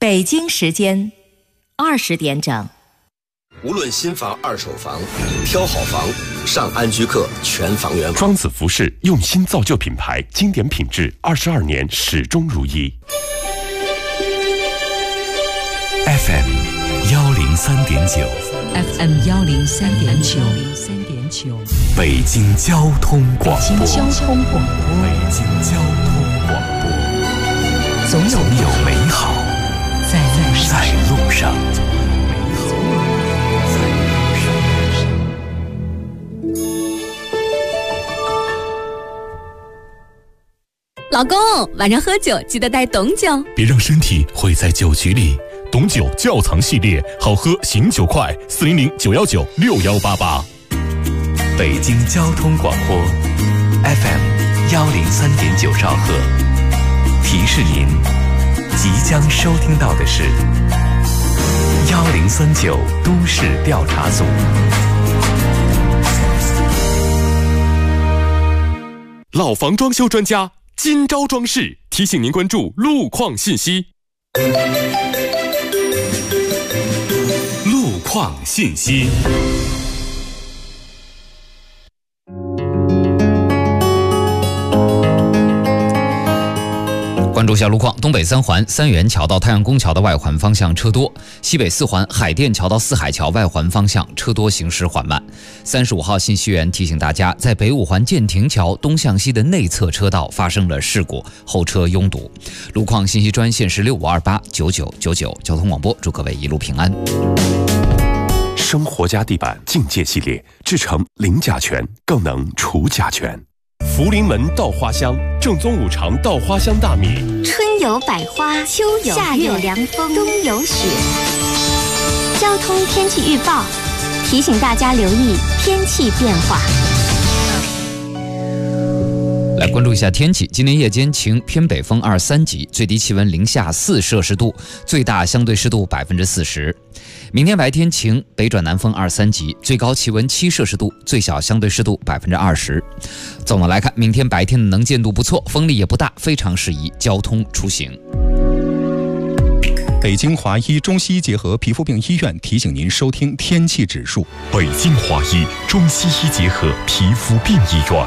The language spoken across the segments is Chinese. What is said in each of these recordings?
北京时间20点整。 无论新房二手房，挑好房上安居客全房源。 庄子服饰用心造就品牌，经典品质22年始终如一。 FM 103.9 FM 103.9 北京交通广播。 北京交通广播。 总有美好在路上。 老公，晚上喝酒记得带董酒， 别让身体毁在酒局里。董酒窖藏系列，好喝醒酒快，400-919-6188。 北京交通广播 FM 103.9兆赫，提示您即将收听到的是1039都市调查组。 老房装修专家今朝装饰提醒您关注路况信息。 路况信息。 关注下路况：东北3环三元桥到太阳宫桥的外环方向车多；西北4环海淀桥到四海桥外环方向车多，行驶缓慢。35号信息员提醒大家，在北5环建亭桥东向西的内侧车道发生了事故，后车拥堵。路况信息专线是65289999。交通广播，祝各位一路平安。 生活家地板境界系列制成零甲醛，更能除甲醛。福临门稻花香，正宗5常稻花香大米。 春有百花，秋有夏有凉风，冬有雪。交通天气预报提醒大家留意天气变化。 来关注一下天气，今天夜间晴，偏北风2、3级，最低气温零下4摄氏度，最大相对湿度40%。明天白天晴，北转南风2、3级，最高气温7摄氏度，最小相对湿度20%。总的来看，明天白天的能见度不错，风力也不大，非常适宜交通出行。 北京华医中西医结合皮肤病医院提醒您收听天气指数。 北京华医中西医结合皮肤病医院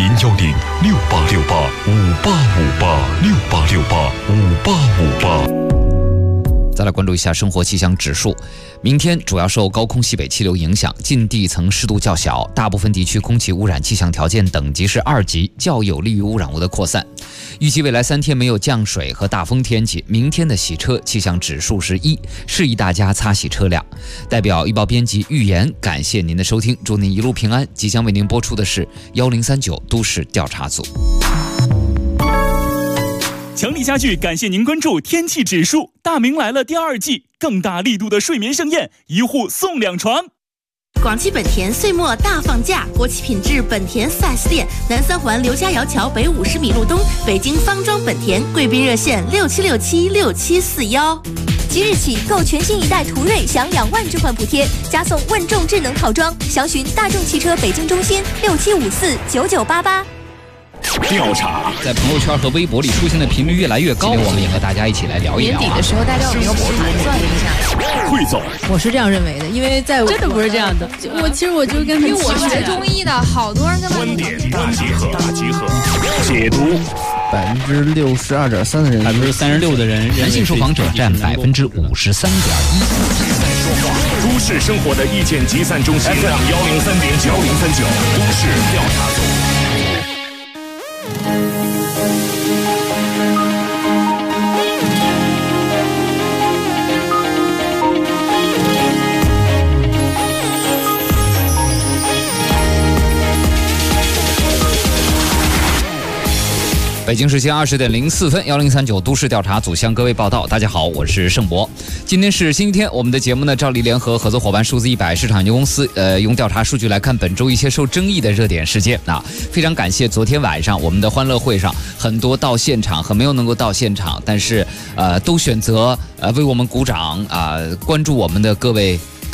，0868585858，68685858。 再来关注一下生活气象指数，明天主要受高空西北气流影响，近地层湿度较小，大部分地区空气污染气象条件等级是2级，较有利于污染物的扩散。预计未来3天没有降水和大风天气，明天的洗车气象指数是1，适宜大家擦洗车辆。代表预报编辑预言，感谢您的收听，祝您一路平安。即将为您播出的是1039都市调查组。 强力家具感谢您关注天气指数，大明来了第2季，更大力度的睡眠盛宴，1户送2床。 广汽本田岁末大放价，国企品质本田4S店，南3环刘家窑桥北50米路东，北京方庄本田，贵宾热线67676741。 即日起购全新一代途锐享2万置换补贴，加送问众智能套装，详询大众汽车北京中心67549988。 调查在朋友圈和微博里出现的频率越来越高，我们也和大家一起来聊一聊。 年底的时候，大家有没有盘算一下？ 汇总， 我是这样认为的，因为在我真的不是这样的。 其实我就跟他， 因为我学中医的，好多人跟他观点大集合，解读。 62.3%的人 ，36%的人，男性受访者占53.1%。 都市生活的意见集散中心 FM 103.9都市调查组。 北京时间20点04分，1039都市调查组向各位报道。大家好，我是盛博。今天是星期天，我们的节目呢，照例联合合作伙伴数字100市场有限公司，用调查数据来看本周一些受争议的热点事件。非常感谢昨天晚上我们的欢乐会上，很多到现场和没有能够到现场，但是都选择为我们鼓掌关注我们的各位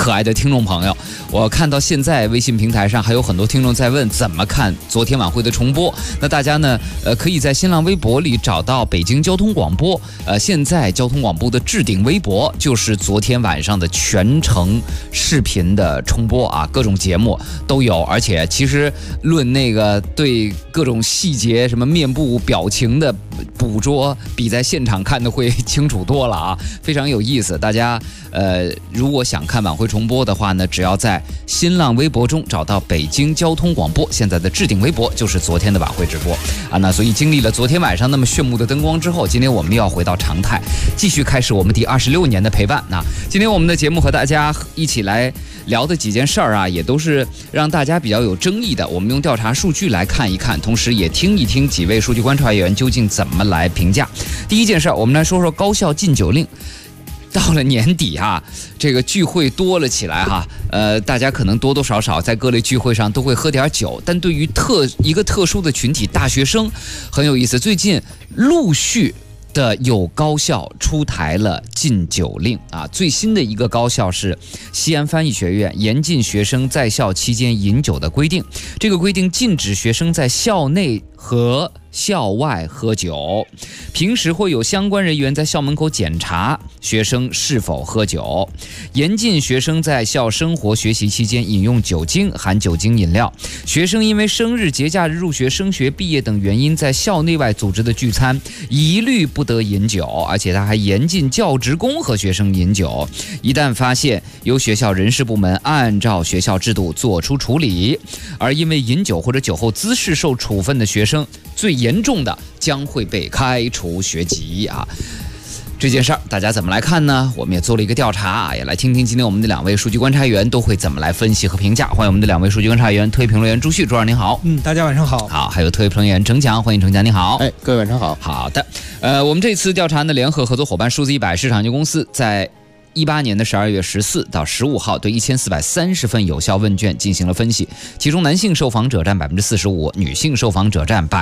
可爱的听众朋友，我看到现在微信平台上还有很多听众在问怎么看昨天晚会的重播。那大家呢，可以在新浪微博里找到北京交通广播。现在交通广播的置顶微博就是昨天晚上的全程视频的重播啊，各种节目都有。而且其实论那个对各种细节、什么面部表情的捕捉，比在现场看的会清楚多了啊，非常有意思。大家如果想看晚会重播的话呢，只要在新浪微博中找到北京交通广播，现在的置顶微博就是昨天的晚会直播啊。那所以经历了昨天晚上那么炫目的灯光之后，今天我们又要回到常态，继续开始我们第26年的陪伴。那今天我们的节目和大家一起来聊的几件事儿啊，也都是让大家比较有争议的。我们用调查数据来看一看，同时也听一听几位数据观察员究竟怎么来评价。第一件事儿，我们来说说高校禁酒令。到了年底啊，这个聚会多了起来哈，大家可能多多少少在各类聚会上都会喝点酒，但对于一个特殊的群体，大学生很有意思。最近陆续的有高校出台了禁酒令啊，最新的一个高校是西安翻译学院，严禁学生在校期间饮酒的规定。这个规定禁止学生在校内和校外喝酒，平时会有相关人员在校门口检查学生是否喝酒，严禁学生在校生活学习期间饮用酒精、含酒精饮料。学生因为生日、节假日、入学、升学、毕业等原因在校内外组织的聚餐，一律不得饮酒，而且他还严禁教职工和学生饮酒。一旦发现，由学校人事部门按照学校制度做出处理。而因为饮酒或者酒后滋事受处分的学生，最严重的将会被开除学籍啊！这件事儿大家怎么来看呢？我们也做了一个调查，也来听听今天我们的2位数据观察员都会怎么来分析和评价。欢迎我们的2位数据观察员，特约评论员朱旭，朱老师您好。 大家晚上好。 好，还有特约评论员程强，欢迎程强，您好。 各位晚上好。 好的，我们这次调查的联合合作伙伴数字100市场有限公司在18年的12月14到15号对1430份有效问卷进行了分析，其中男性受访者占45%，女性受访者占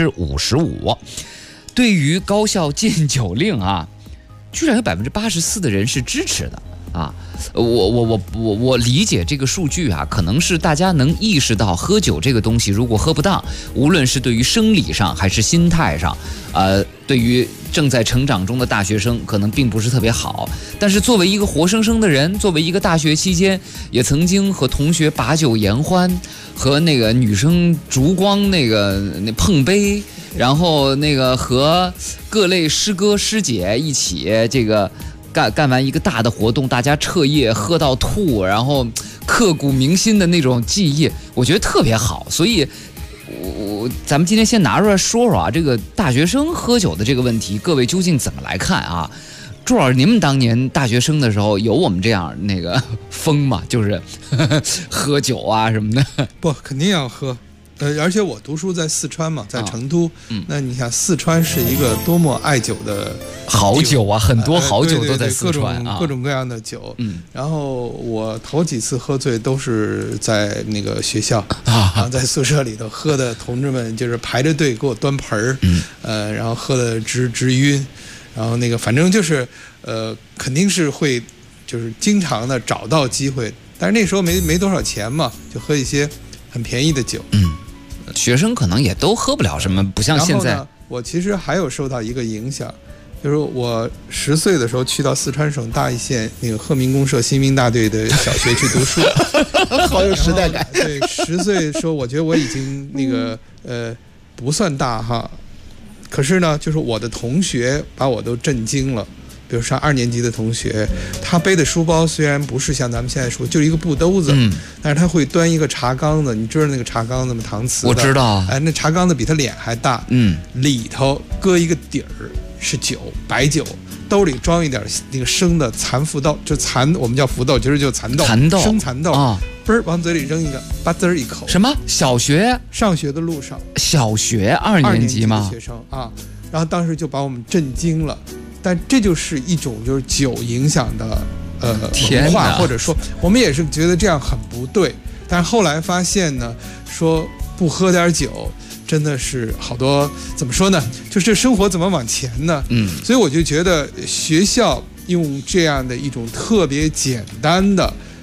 55%。对于高校禁酒令啊，居然有84%的人是支持的啊！我理解这个数据啊，可能是大家能意识到喝酒这个东西，如果喝不当，无论是对于生理上还是心态上，对于正在成长中的大学生可能并不是特别好。但是作为一个活生生的人，作为一个大学期间也曾经和同学把酒言欢，和那个女生烛光那碰杯，然后那个和各类师哥师姐一起这个干完一个大的活动，大家彻夜喝到吐，然后刻骨铭心的那种记忆，我觉得特别好。所以咱们今天先拿出来说说啊，这个大学生喝酒的这个问题，各位究竟怎么来看啊？朱老师，你们当年大学生的时候有我们这样那个疯吗？就是喝酒啊什么的？ 不，肯定要喝。而且我读书在四川嘛，在成都，那你想四川是一个多么爱酒的好酒啊，很多好酒都在四川各种各样的酒。然后我头几次喝醉都是在那个学校啊，在宿舍里头喝的，同志们就是排着队给我端盆儿，然后喝的直晕，然后那个反正就是肯定是会就是经常的找到机会，但是那时候没多少钱嘛，就喝一些很便宜的酒。 学生可能也都喝不了什么，不像现在。 然后呢，我其实还有受到一个影响，就是我10岁的时候去到四川省大邑县那个鹤鸣公社新兵大队的小学去读书， 好有时代感。 对，10岁的时候，我觉得我已经那个不算大哈，可是呢，就是我的同学把我都震惊了。比如上2年级的同学，他背的书包虽然不是像咱们现在说就是一个布兜子，但是他会端一个茶缸子，你知道那个茶缸子吗？搪瓷的， 我知道。 那茶缸子比他脸还大，里头搁一个底儿是酒，白酒，兜里装一点那个生的蚕福豆，就我们叫福豆，其实就蚕豆，生蚕豆啊，嘣儿往嘴里扔一个，吧滋儿一口。 什么？小学上学的路上？ 小学2年级吗？ 的学生啊，然后当时就把我们震惊了。但这就是一种就是酒影响的文化，或者说我们也是觉得这样很不对。但是后来发现呢，说不喝点酒真的是好多怎么说呢？就是这生活怎么往前呢？所以我就觉得学校用这样的一种特别简单的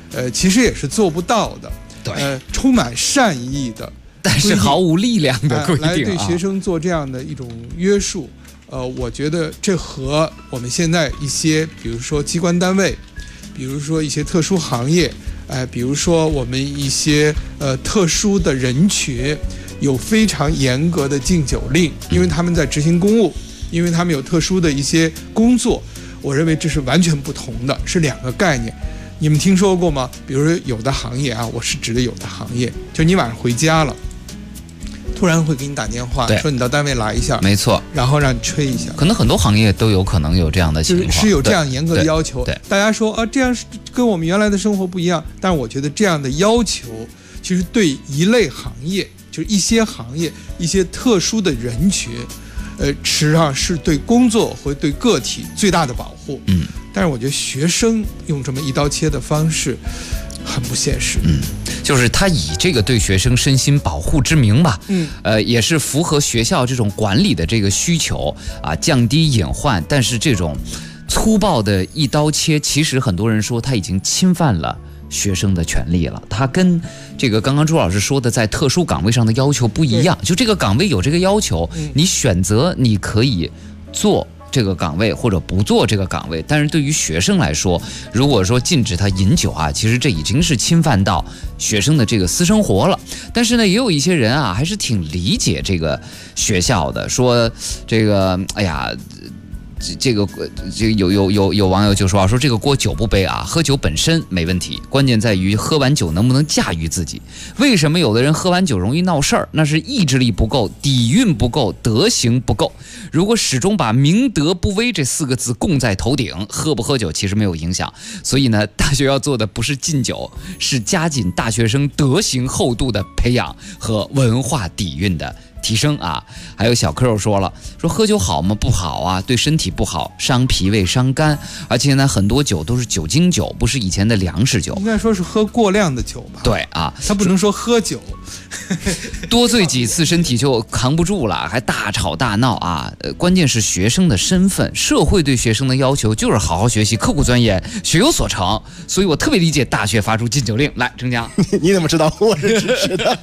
其实也是做不到的。 对， 充满善意的， 但是毫无力量的规定来对学生做这样的一种约束。我觉得这和我们现在一些，比如说机关单位，比如说一些特殊行业，比如说我们一些特殊的人群，有非常严格的禁酒令，因为他们在执行公务，因为他们有特殊的一些工作。我认为这是完全不同的，是两个概念。你们听说过吗？比如说有的行业啊，我是指的有的行业，就你晚上回家了，突然会给你打电话说你到单位来一下， 没错， 然后让你吹一下。 可能很多行业都有可能有这样的情况， 是有这样严格的要求。 对， 大家说这样跟我们原来的生活不一样，但是我觉得这样的要求其实对一类行业，就是一些行业一些特殊的人群，实际上是对工作和对个体最大的保护。但是我觉得学生用这么一刀切的方式很不现实。 就是他以这个对学生身心保护之名吧，也是符合学校这种管理的这个需求啊，降低隐患。但是这种粗暴的一刀切，其实很多人说他已经侵犯了学生的权利了。他跟这个刚刚朱老师说的在特殊岗位上的要求不一样，就这个岗位有这个要求，你选择你可以做这个岗位或者不做这个岗位，但是对于学生来说，如果说禁止他饮酒啊，其实这已经是侵犯到学生的这个私生活了。但是呢，也有一些人啊，还是挺理解这个学校的，说这个哎呀。这个有网友就说这个锅酒不背啊，喝酒本身没问题，关键在于喝完酒能不能驾驭自己。为什么有的人喝完酒容易闹事儿？那是意志力不够，底蕴不够，德行不够。如果始终把明德不威这4个字供在头顶，喝不喝酒其实没有影响。所以呢，大学要做的不是禁酒，是加紧大学生德行厚度的培养和文化底蕴的提升啊。还有小柯说了，说喝酒好吗？不好啊，对身体不好，伤脾胃伤肝，而且呢很多酒都是酒精酒，不是以前的粮食酒， 应该说是喝过量的酒吧。 对啊， 他不能说喝酒多醉几次身体就扛不住了，还大吵大闹啊。关键是学生的身份，社会对学生的要求就是好好学习，刻苦钻研，学有所成。所以我特别理解大学发出禁酒令。来，程江你怎么知道我是支持的？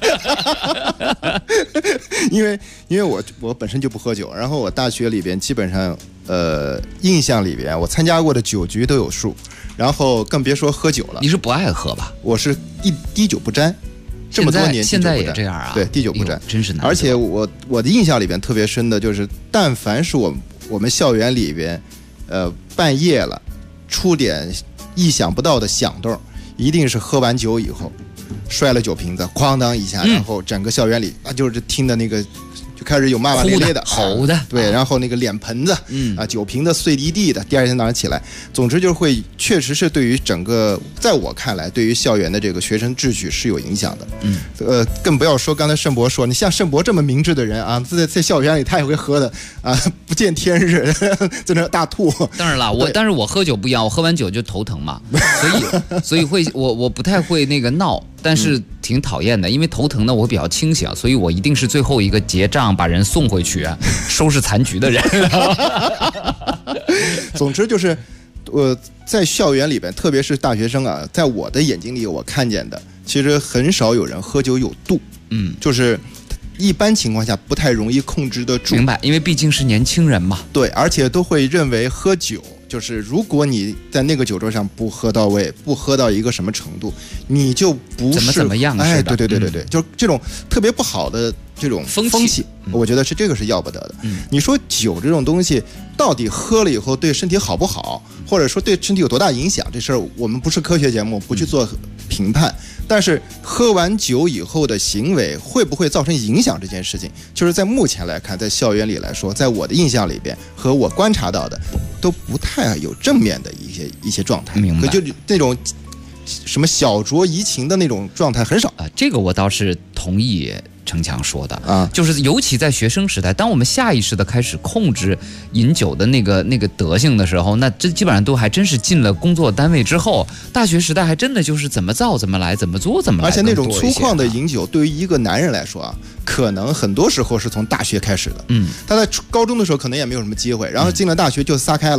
因为我本身就不喝酒，然后我大学里边基本上印象里边我参加过的酒局都有数，然后更别说喝酒了。 你是不爱喝吧？ 我是滴酒不沾，这么多年现在也这样啊？ 对，滴酒不沾， 真是难。 而且我的印象里边特别深的就是，但凡是我们校园里边，半夜了出点意想不到的响动，一定是喝完酒以后摔了酒瓶子，哐当一下，然后整个校园里就是听的那个。就开始有骂骂咧咧的、 吼的， 对，然后那个脸盆子，酒瓶子碎一地的。第二天早上起来，总之就会确实是对于整个，在我看来，对于校园的这个学生秩序是有影响的。更不要说刚才盛博说，你像盛博这么明智的人啊，在校园里他也会喝的啊，不见天日，在那大吐。 当然了，但是我喝酒不一样，我喝完酒就头疼嘛，所以会我不太会那个闹。但是挺讨厌的，因为头疼呢，我比较清醒，所以我一定是最后一个结账把人送回去收拾残局的人。 总之就是在校园里边，特别是大学生啊，在我的眼睛里我看见的其实很少有人喝酒有度，就是一般情况下不太容易控制得住。 明白，因为毕竟是年轻人嘛。 对，而且都会认为喝酒就是如果你在那个酒桌上不喝到位，不喝到一个什么程度，你就不是怎么样。 哎，对，就这种特别不好的这种风气，我觉得这个是要不得的。你说酒这种东西到底喝了以后对身体好不好，或者说对身体有多大影响，这事儿我们不是科学节目，不去做评判。但是喝完酒以后的行为会不会造成影响这件事情，就是在目前来看，在校园里来说，在我的印象里边和我观察到的都不太有正面的一些状态。 明白， 就那种什么小酌怡情的那种状态很少啊。这个我倒是同意程强说的啊，就是尤其在学生时代，当我们下意识的开始控制饮酒的那个德性的时候，那这基本上都还真是进了工作单位之后，大学时代还真的就是怎么造怎么来，怎么做怎么来。 而且那种粗犷的饮酒，对于一个男人来说啊，可能很多时候是从大学开始的。他在高中的时候可能也没有什么机会，然后进了大学就撒开了。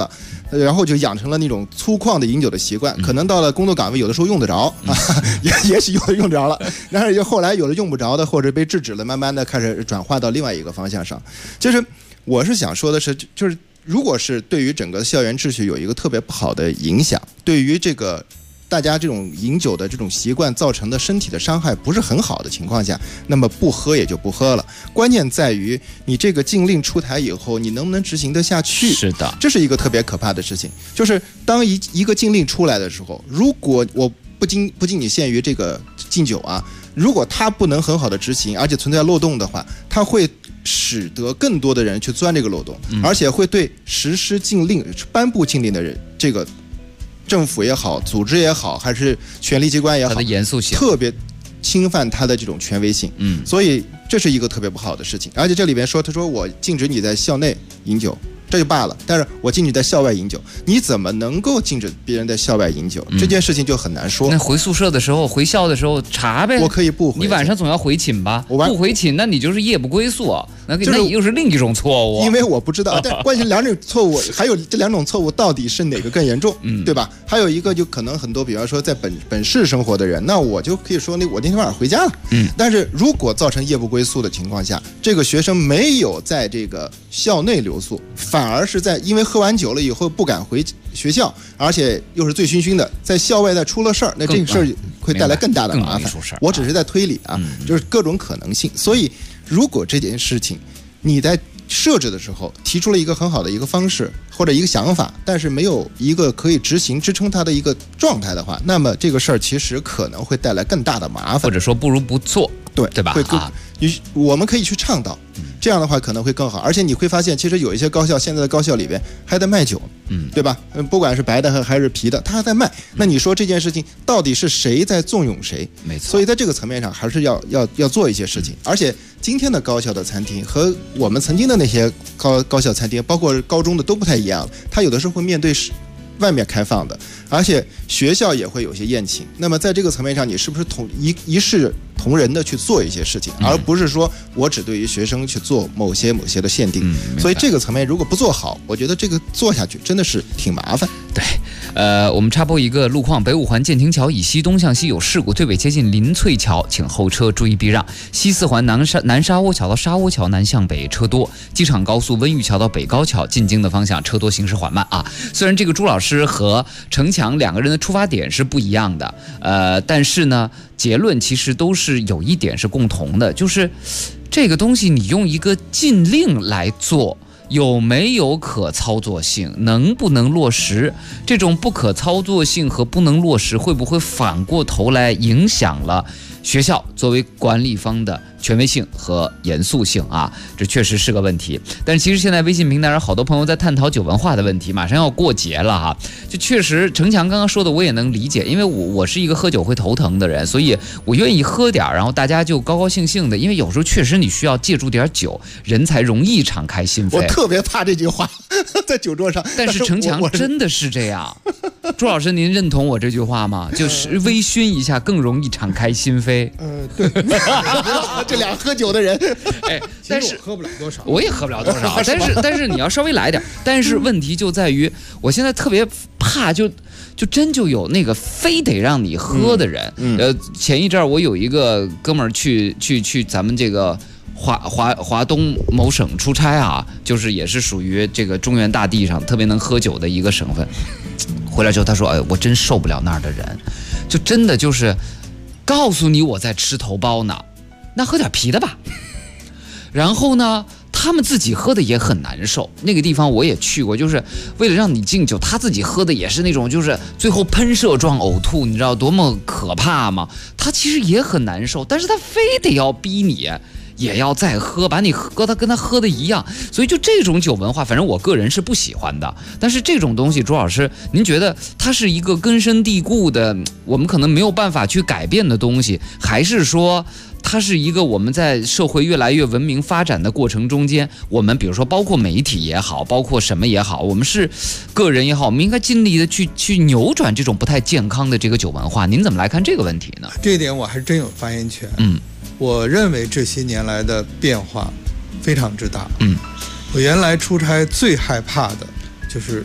然后就养成了那种粗犷的饮酒的习惯，可能到了工作岗位有的时候用得着啊，也许有的用着了，然后就后来有的用不着的或者被制止了，慢慢的开始转化到另外一个方向上。就是我是想说的是，就是如果是对于整个校园秩序有一个特别不好的影响，对于这个大家这种饮酒的这种习惯造成的身体的伤害不是很好的情况下，那么不喝也就不喝了。关键在于你这个禁令出台以后，你能不能执行得下去？ 是的， 这是一个特别可怕的事情。就是当一个禁令出来的时候，如果我不仅仅限于这个禁酒啊，如果它不能很好的执行，而且存在漏洞的话，它会使得更多的人去钻这个漏洞，而且会对实施禁令、颁布禁令的人这个。政府也好，组织也好，还是权力机关也好， 它的严肃性特别侵犯它的这种权威性。所以这是一个特别不好的事情。而且这里边说，他说我禁止你在校内饮酒，这就罢了，但是我禁止在校外饮酒，你怎么能够禁止别人在校外饮酒？这件事情就很难说。 那回宿舍的时候、回校的时候查呗。 我可以不回， 你晚上总要回寝吧？不回寝，那你就是夜不归宿，那又是另一种错误。 因为我不知道，但关键两种错误，还有这两种错误到底是哪个更严重，对吧？还有一个就可能很多，比方说在本市生活的人，那我就可以说，我那天晚上回家了，但是如果造成夜不归宿的情况下，这个学生没有在这个校内留宿，反而是因为喝完酒了以后不敢回学校，而且又是醉醺醺的，在校外再出了事儿，那这个事儿会带来更大的麻烦。我只是在推理啊，就是各种可能性。所以，如果这件事情你在设置的时候提出了一个很好的一个方式或者一个想法，但是没有一个可以执行支撑它的一个状态的话，那么这个事儿其实可能会带来更大的麻烦， 或者说不如不做，对吧？ 我们可以去倡导，这样的话可能会更好。而且你会发现，其实有一些高校，现在的高校里边还在卖酒，对吧？不管是白的还是啤的，它还在卖。那你说这件事情到底是谁在纵容谁？ 没错。 所以在这个层面上，还是要做一些事情。而且今天的高校的餐厅和我们曾经的那些高校餐厅，包括高中的都不太一样了。它有的时候会面对外面开放的，而且学校也会有些宴请。那么在这个层面上，你是不是一视同仁的去做一些事情，而不是说我只对于学生去做某些的限定。所以这个层面如果不做好，我觉得这个做下去真的是挺麻烦。 对，我们插播一个路况：北五环建亭桥以西东向西有事故，对北接近林翠桥，请后车注意避让；西四环南沙窝桥到沙窝桥南向北车多；机场高速温榆桥到北高桥进京的方向车多，行驶缓慢啊。虽然这个朱老师和程强两个人的出发点是不一样的，但是呢，结论其实都是有一点是共同的，就是这个东西你用一个禁令来做，有没有可操作性，能不能落实？这种不可操作性和不能落实，会不会反过头来影响了学校作为管理方的权威性和严肃性啊？这确实是个问题。但是其实现在微信平台上好多朋友在探讨酒文化的问题，马上要过节了哈，就确实程强刚刚说的我也能理解，因为我是一个喝酒会头疼的人，所以我愿意喝点，然后大家就高高兴兴的，因为有时候确实你需要借助点酒，人才容易敞开心扉。 我特别怕这句话在酒桌上， 但是程强真的是这样。朱老师，您认同我这句话吗？就是微醺一下更容易敞开心扉。 对，这俩喝酒的人， 但是我喝不了多少， 我也喝不了多少，但是你要稍微来点。但是问题就在于，我现在特别怕就真就有那个非得让你喝的人。前一阵我有一个哥们儿去咱们这个华东某省出差啊，就是也是属于这个中原大地上特别能喝酒的一个省份。回来之后他说：“我真受不了那儿的人，就真的就是告诉你我在吃头孢呢，那喝点啤的吧。”然后呢，他们自己喝的也很难受。那个地方我也去过，就是为了让你敬酒，他自己喝的也是那种就是最后喷射状呕吐，你知道多么可怕吗？他其实也很难受，但是他非得要逼你也要再喝，把你跟他喝的一样，所以就这种酒文化，反正我个人是不喜欢的。但是这种东西，朱老师，您觉得它是一个根深蒂固的，我们可能没有办法去改变的东西，还是说它是一个我们在社会越来越文明发展的过程中间，我们比如说包括媒体也好，包括什么也好，我们是个人也好，我们应该尽力的去扭转这种不太健康的这个酒文化？您怎么来看这个问题呢？ 这一点我还真有发言权。我认为这些年来的变化非常之大。我原来出差最害怕的就是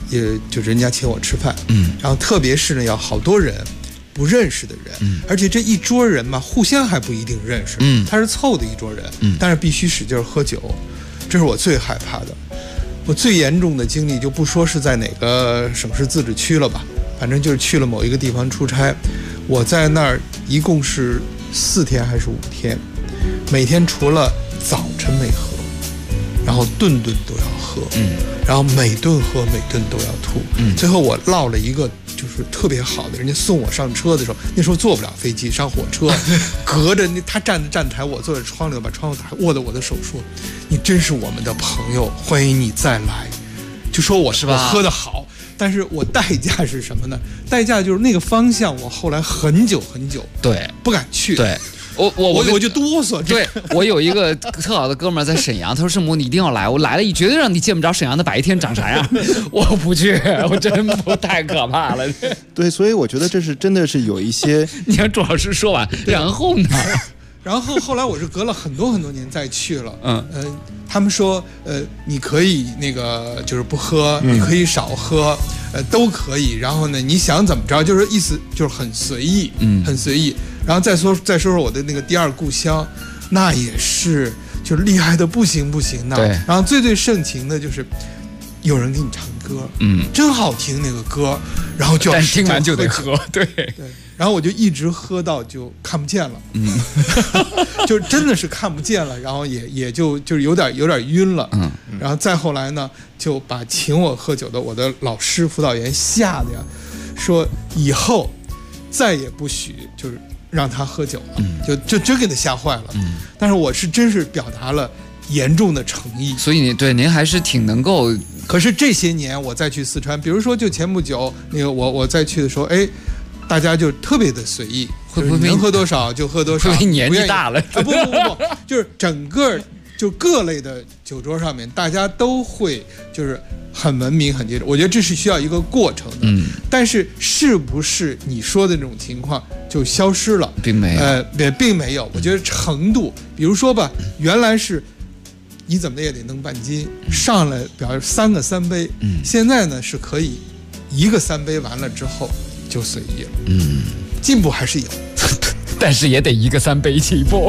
也就人家请我吃饭，然后特别是呢要好多人不认识的人，而且这一桌人嘛互相还不一定认识，他是凑的一桌人，但是必须使劲喝酒，这是我最害怕的。我最严重的经历就不说是在哪个省市自治区了吧，反正就是去了某一个地方出差，我在那儿一共是4天还是5天，每天除了早晨没喝，然后顿顿都要喝，然后每顿喝每顿都要吐，最后我落了一个就是特别好的，人家送我上车的时候，那时候坐不了飞机，上火车，隔着他站在站台，我坐在窗里，把窗户打开，握着我的手说：“你真是我们的朋友，欢迎你再来。”就说我是吧？我喝得好，但是我代价是什么呢？代价就是那个方向，我后来很久对不敢去。 对。 我就哆嗦。 对，我有一个特好的哥们儿在沈阳，他说：“圣母，你一定要来，我来了，绝对让你见不着沈阳的白天长啥样。”我不去，我真不太可怕了。 对，所以我觉得这是真的是有一些。 你看朱老师说完，然后呢？ 然后后来我是隔了很多年再去了。他们说你可以那个就是不喝，你可以少喝，都可以。然后呢，你想怎么着，就是意思就是很随意，很随意。然后再说说我的那个第二故乡，那也是就是厉害的不行的。 对。 然后最盛情的就是有人给你唱歌，真好听那个歌，然后就要但听完就得喝，对。 然后我就一直喝到就看不见了，就真的是看不见了，然后也就是有点晕了，然后再后来呢，就把请我喝酒的我的老师辅导员吓得呀，说以后再也不许就是让他喝酒了，就真给他吓坏了。但是我是真是表达了严重的诚意， 所以您还是挺能够。 可是这些年我再去四川，比如说就前不久那个我再去的时候，大家就特别的随意， 会不会能喝多少就喝多少？ 会不会年纪大了？ 不，就是整个就各类的酒桌上面，大家都会就是很文明、很节制。我觉得这是需要一个过程的。但是是不是你说的那种情况就消失了？ 并没有， 并没有。我觉得程度，比如说吧，原来是你怎么也得弄半斤，上来表示3个3杯，现在呢是可以1个3杯完了之后。就随意了，进步还是有， 但是也得1个3杯起步。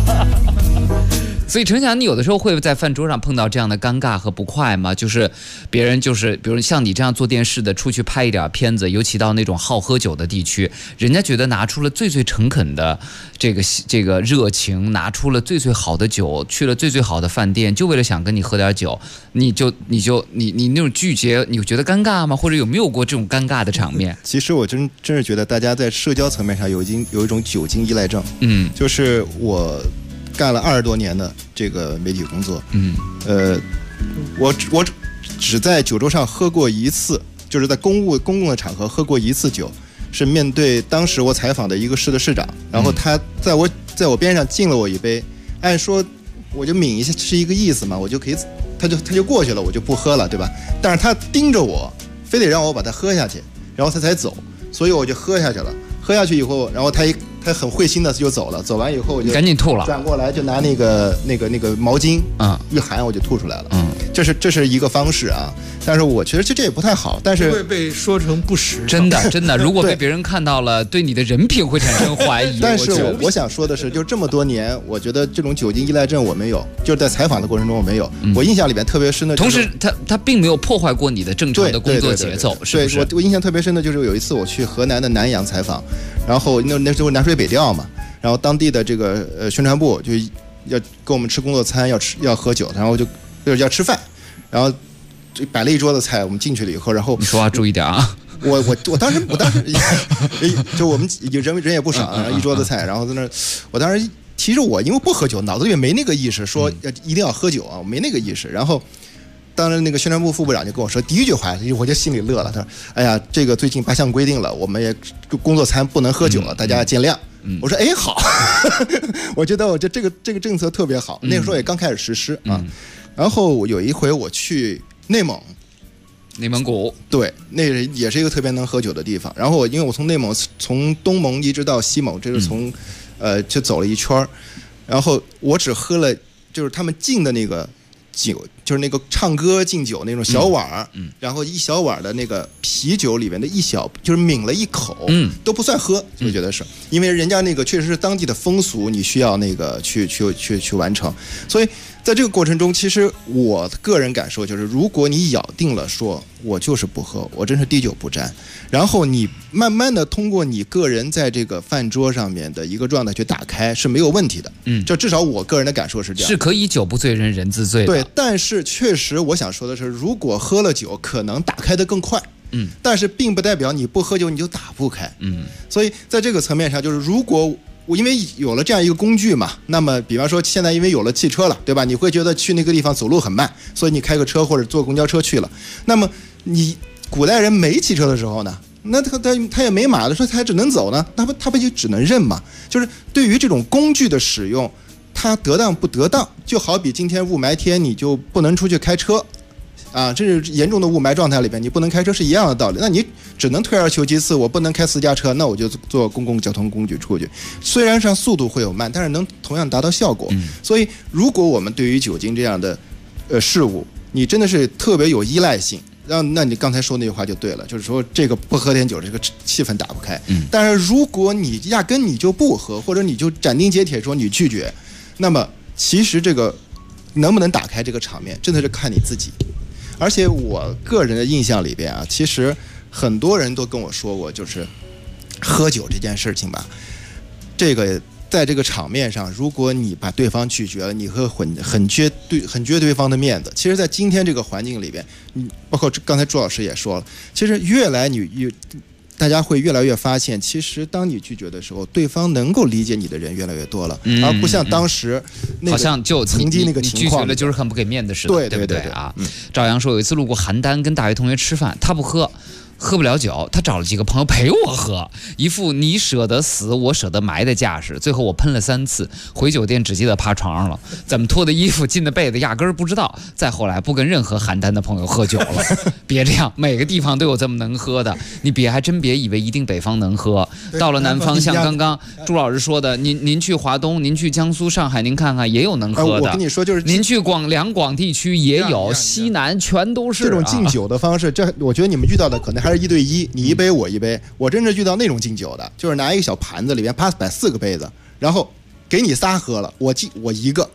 所以程翔，你有的时候会在饭桌上碰到这样的尴尬和不快吗？就是别人就是比如像你这样做电视的，出去拍一点片子，尤其到那种好喝酒的地区，人家觉得拿出了最诚恳的这个热情，拿出了最好的酒，去了最好的饭店，就为了想跟你喝点酒，你那种拒绝，你觉得尴尬吗？或者有没有过这种尴尬的场面？ 其实我真是觉得大家在社交层面上有一种酒精依赖症。就是我干了20多年的这个媒体工作，我只在酒桌上喝过一次，就是在公共的场合喝过一次酒，是面对当时我采访的一个市的市长，然后他在我边上敬了我一杯，按说我就抿一下是一个意思嘛，我就可以，他就过去了，我就不喝了，对吧？但是他盯着我，非得让我把它喝下去，然后他才走，所以我就喝下去了。喝下去以后，然后他很会心的就走了，走完以后我就赶紧吐了， 转过来就拿那个毛巾一含我就吐出来了。这是一个方式啊，但是我觉得这也不太好，但是会被说成不实。 真的，如果被别人看到了，对你的人品会产生怀疑。 但是我想说的是，就这么多年，我觉得这种酒精依赖症我没有，就是在采访的过程中我没有。我印象里边特别深的， 同时他并没有破坏过你的正常的工作节奏，是不是？ 我印象特别深的就是有一次我去河南的南阳采访，然后那时候南水北调嘛，然后当地的这个宣传部就要跟我们吃工作餐，要喝酒，然后就是要吃饭，然后就摆了一桌子菜，我们进去了以后，然后你说话注意点啊！ 我当时就我们人也不少，然后一桌子菜，然后在那，我当时其实我因为不喝酒，脑子里面没那个意识，说一定要喝酒啊，我没那个意识。然后当时那个宣传部副部长就跟我说第一句话，我就心里乐了，他说：“哎呀，这个最近8项规定了，我们也工作餐不能喝酒了，大家见谅。”我说：“哎，好，我觉得我这个政策特别好。”那个时候也刚开始实施啊。然后有一回我去内蒙古，对，那也是一个特别能喝酒的地方。然后因为我从内蒙从东蒙一直到西蒙，这是从就走了一圈，然后我只喝了就是他们进的那个酒就是那个唱歌敬酒那种小碗，然后一小碗的那个啤酒里面的一小，就是抿了一口，都不算喝，我觉得是因为人家那个确实是当地的风俗，你需要那个去完成，所以在这个过程中，其实我个人感受就是，如果你咬定了说我就是不喝，我真是滴酒不沾，然后你慢慢的通过你个人在这个饭桌上面的一个状态去打开是没有问题的，这至少我个人的感受是这样， 是可以酒不醉人人自醉的。 对，但是确实我想说的是，如果喝了酒，可能打开的更快。但是并不代表你不喝酒你就打不开。所以在这个层面上，就是如果我因为有了这样一个工具嘛，那么比方说现在因为有了汽车了，对吧？你会觉得去那个地方走路很慢，所以你开个车或者坐公交车去了。那么你古代人没汽车的时候呢，那他也没马的时候，他只能走呢，他不就只能认嘛？就是对于这种工具的使用，它得当不得当，就好比今天雾霾天你就不能出去开车。这是严重的雾霾状态里边，你不能开车是一样的道理。那你只能退而求其次，我不能开私家车，那我就坐公共交通工具出去。虽然上速度会有慢，但是能同样达到效果。所以，如果我们对于酒精这样的事物，你真的是特别有依赖性，那你刚才说那句话就对了，就是说这个不喝点酒，这个气氛打不开。但是如果你压根你就不喝，或者你就斩钉截铁说你拒绝，那么其实这个能不能打开这个场面，真的是看你自己。而且我个人的印象里边其实很多人都跟我说过，就是喝酒这件事情吧，这个在这个场面上，如果你把对方拒绝了，你会很撅对方的面子。其实，在今天这个环境里边，包括刚才朱老师也说了，其实大家会越来越发现，其实当你拒绝的时候，对方能够理解你的人越来越多了，而不像当时好像就曾经那个情况， 你拒绝了就是很不给面子似的，对不对啊？赵阳说有一次路过邯郸，跟大学同学吃饭，他不喝不了酒，他找了几个朋友陪我喝，一副你舍得死我舍得埋的架势。最后我喷了3次，回酒店只记得趴床上了，怎么脱的衣服进的被子压根儿不知道。再后来不跟任何邯郸的朋友喝酒了，别这样，每个地方都有这么能喝的，你还真别以为一定北方能喝，到了南方像刚刚朱老师说的，您去华东，您去江苏、上海，您看看也有能喝的。 我跟你说，就是您去两广地区也有，西南全都是这种敬酒的方式。这我觉得你们遇到的可能还是1对1，你一杯我一杯。我真是遇到那种敬酒的，就是拿一个小盘子里面摆4个杯子，然后给你仨喝了，我一个。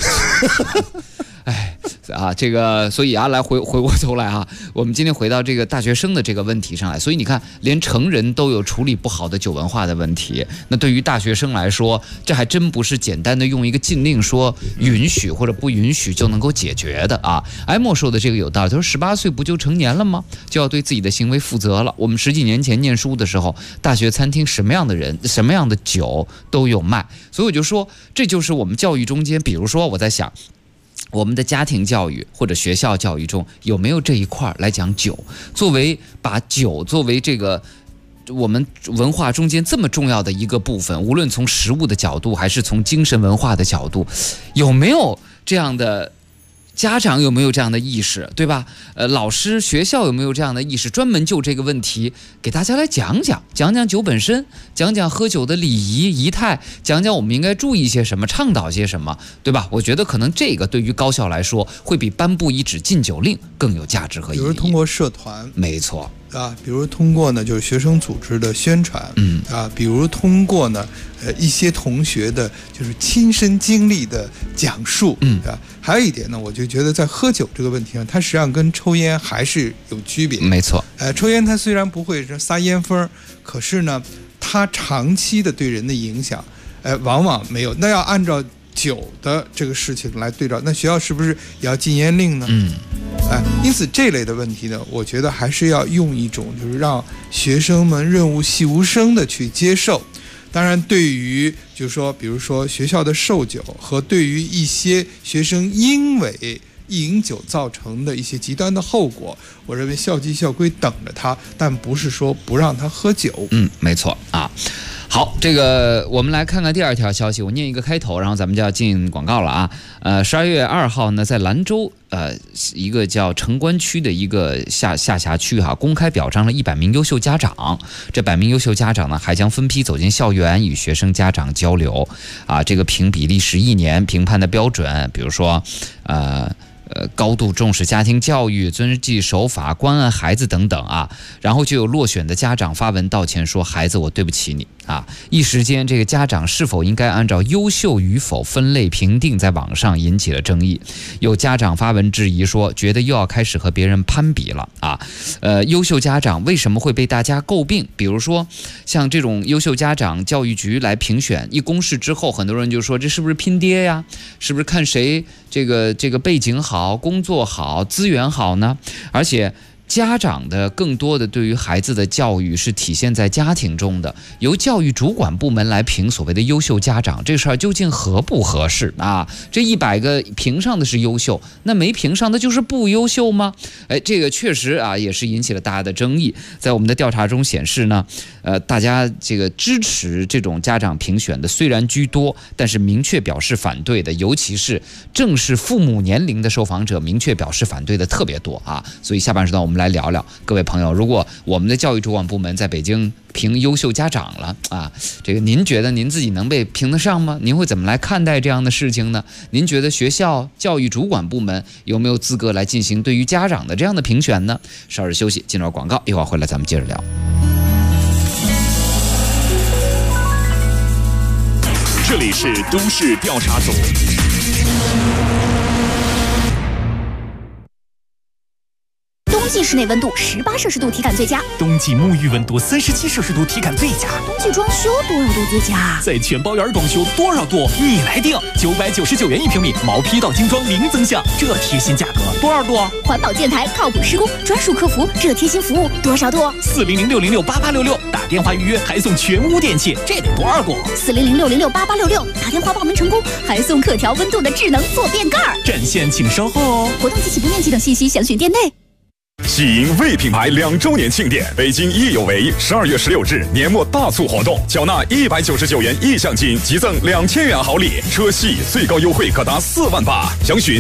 这个所以来回过头来我们今天回到这个大学生的这个问题上来。所以你看，连成人都有处理不好的酒文化的问题，那对于大学生来说，这还真不是简单的用一个禁令说允许或者不允许就能够解决的啊。艾默说的这个有道理，他说18岁不就成年了吗？就要对自己的行为负责了。我们10几年前念书的时候，大学餐厅什么样的人、什么样的酒都有卖，所以我就说，这就是我们教育中间，比如说我在想，我们的家庭教育或者学校教育中有没有这一块来讲酒，把酒作为这个我们文化中间这么重要的一个部分，无论从食物的角度还是从精神文化的角度，有没有这样的家长，有没有这样的意识，对吧？老师、学校有没有这样的意识，专门就这个问题给大家来讲酒本身，讲讲喝酒的礼仪仪态，讲讲我们应该注意些什么，倡导些什么，对吧？我觉得可能这个对于高校来说，会比颁布一纸禁酒令更有价值和意义。 比如通过社团， 没错。 比如通过呢，就是学生组织的宣传，比如通过呢，一些同学的就是亲身经历的讲述，还有一点呢，我就觉得在喝酒这个问题上，它实际上跟抽烟还是有区别。 没错， 抽烟它虽然不会撒烟风，可是呢，它长期的对人的影响，往往没有。那要按照酒的这个事情来对照，那学校是不是也要禁烟令呢？因此这类的问题呢，我觉得还是要用一种就是让学生们润物细无声的去接受。当然，对于就是说，比如说学校的售酒和对于一些学生因为饮酒造成的一些极端的后果，我认为校纪校规等着他，但不是说不让他喝酒。 没错啊。好，这个我们来看看第二条消息，我念一个开头，然后咱们就要进广告了啊。12月2号呢，在兰州一个叫城关区的一个下辖区公开表彰了100名优秀家长。这100名优秀家长呢，还将分批走进校园与学生家长交流这个评比历时1年，评判的标准比如说高度重视家庭教育、遵纪守法、关爱孩子等等啊。然后就有落选的家长发文道歉说：“孩子，我对不起你啊！”一时间，这个家长是否应该按照优秀与否分类评定，在网上引起了争议。有家长发文质疑说，觉得又要开始和别人攀比了啊。优秀家长为什么会被大家诟病？比如说，像这种优秀家长，教育局来评选，一公示之后，很多人就说这是不是拼爹呀？是不是看谁这个背景好、工作好、资源好呢？而且家长的更多的对于孩子的教育是体现在家庭中的，由教育主管部门来评所谓的优秀家长，这事儿究竟合不合适啊？这100个评上的是优秀，那没评上的就是不优秀吗？这个确实啊，也是引起了大家的争议。在我们的调查中显示呢，大家这个支持这种家长评选的虽然居多，但是明确表示反对的，尤其是正是父母年龄的受访者，明确表示反对的特别多啊。所以下半时段我们来聊聊，各位朋友，如果我们的教育主管部门在北京评优秀家长了啊，这个您觉得您自己能被评得上吗？您会怎么来看待这样的事情呢？您觉得学校教育主管部门有没有资格来进行对于家长的这样的评选呢？稍事休息，进入广告，一会儿回来咱们接着聊。 这里是都市调查组。 冬季室内温度18摄氏度体感最佳， 冬季沐浴温度37摄氏度体感最佳， 冬季装修多少度最佳？ 在全包园装修多少度？你来定，999元1平米，毛坯到精装零增项，这贴心价格多少度？ 环保建材靠谱施工，专属客服，这贴心服务多少度 ？400-606-8866，打电话预约还送全屋电器，这得多少度 ？400-606-8866，打电话报名成功还送可调温度的智能坐便盖。 占线请稍后哦。 活动及起步面积等信息详询店内。 喜迎魏品牌2周年庆典，北京益友为12月16日年末大促活动，缴纳199元意向金，即赠2000元好礼，车系最高优惠可达4万8，详询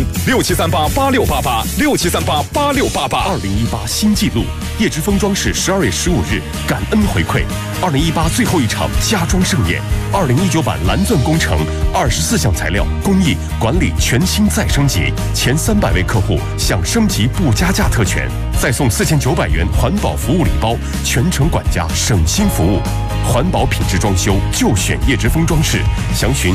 67388688，67388688。2018新纪录，叶之峰装饰12月15日感恩回馈，2018最后一场家装盛宴，2019版蓝钻工程24项材料工艺管理全新再升级，前300位客户享升级不加价特权，再送4900元环保服务礼包，全程管家省心服务，环保品质装修就选叶之峰装饰，详询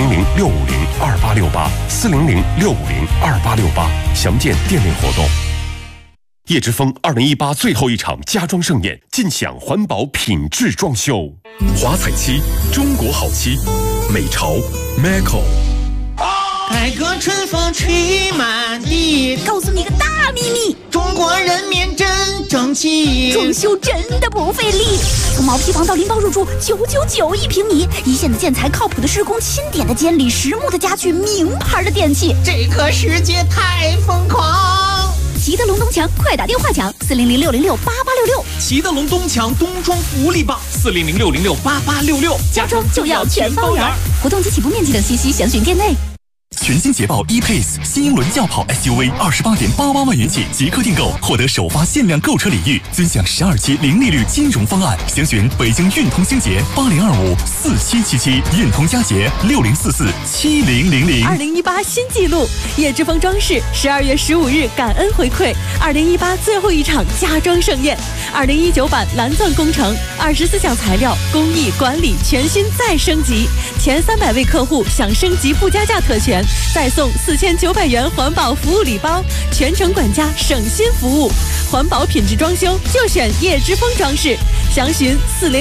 400-650-2868，400-650-2868，详见店内活动。叶之峰2018最后一场家装盛宴，尽享环保品质装修。 华彩漆，中国好漆，美潮 Macco。 改革春风吹满地， 告诉你个大秘密， 中国人民真争气， 装修真的不费力。从毛坯房到拎包入住，9991平米，一线的建材，靠谱的施工，钦点的监理，实木的家具，名牌的电器， 这个世界太疯狂。 齐德龙东墙，快打电话抢400-606-8866。 齐德龙东墙冬装福利棒，400-606-8866， 家装就要全包圆。活动及起步面积等信息详询店内。 全新捷豹 E-Pace 新英伦轿跑 SUV28.88万元起即刻订购，获得首发限量购车礼遇，尊享12期零利率金融方案。详询北京运通星捷80254777，运通佳捷60447000。 2018新纪录，叶之峰装饰12月15日感恩回馈2018最后一场家装盛宴，2019版蓝钻工程24项材料工艺管理全新再升级，前300位客户享升级不加价特权，再送4900元环保服务礼包，全程管家省心服务，环保品质装修就选叶之峰装饰，详询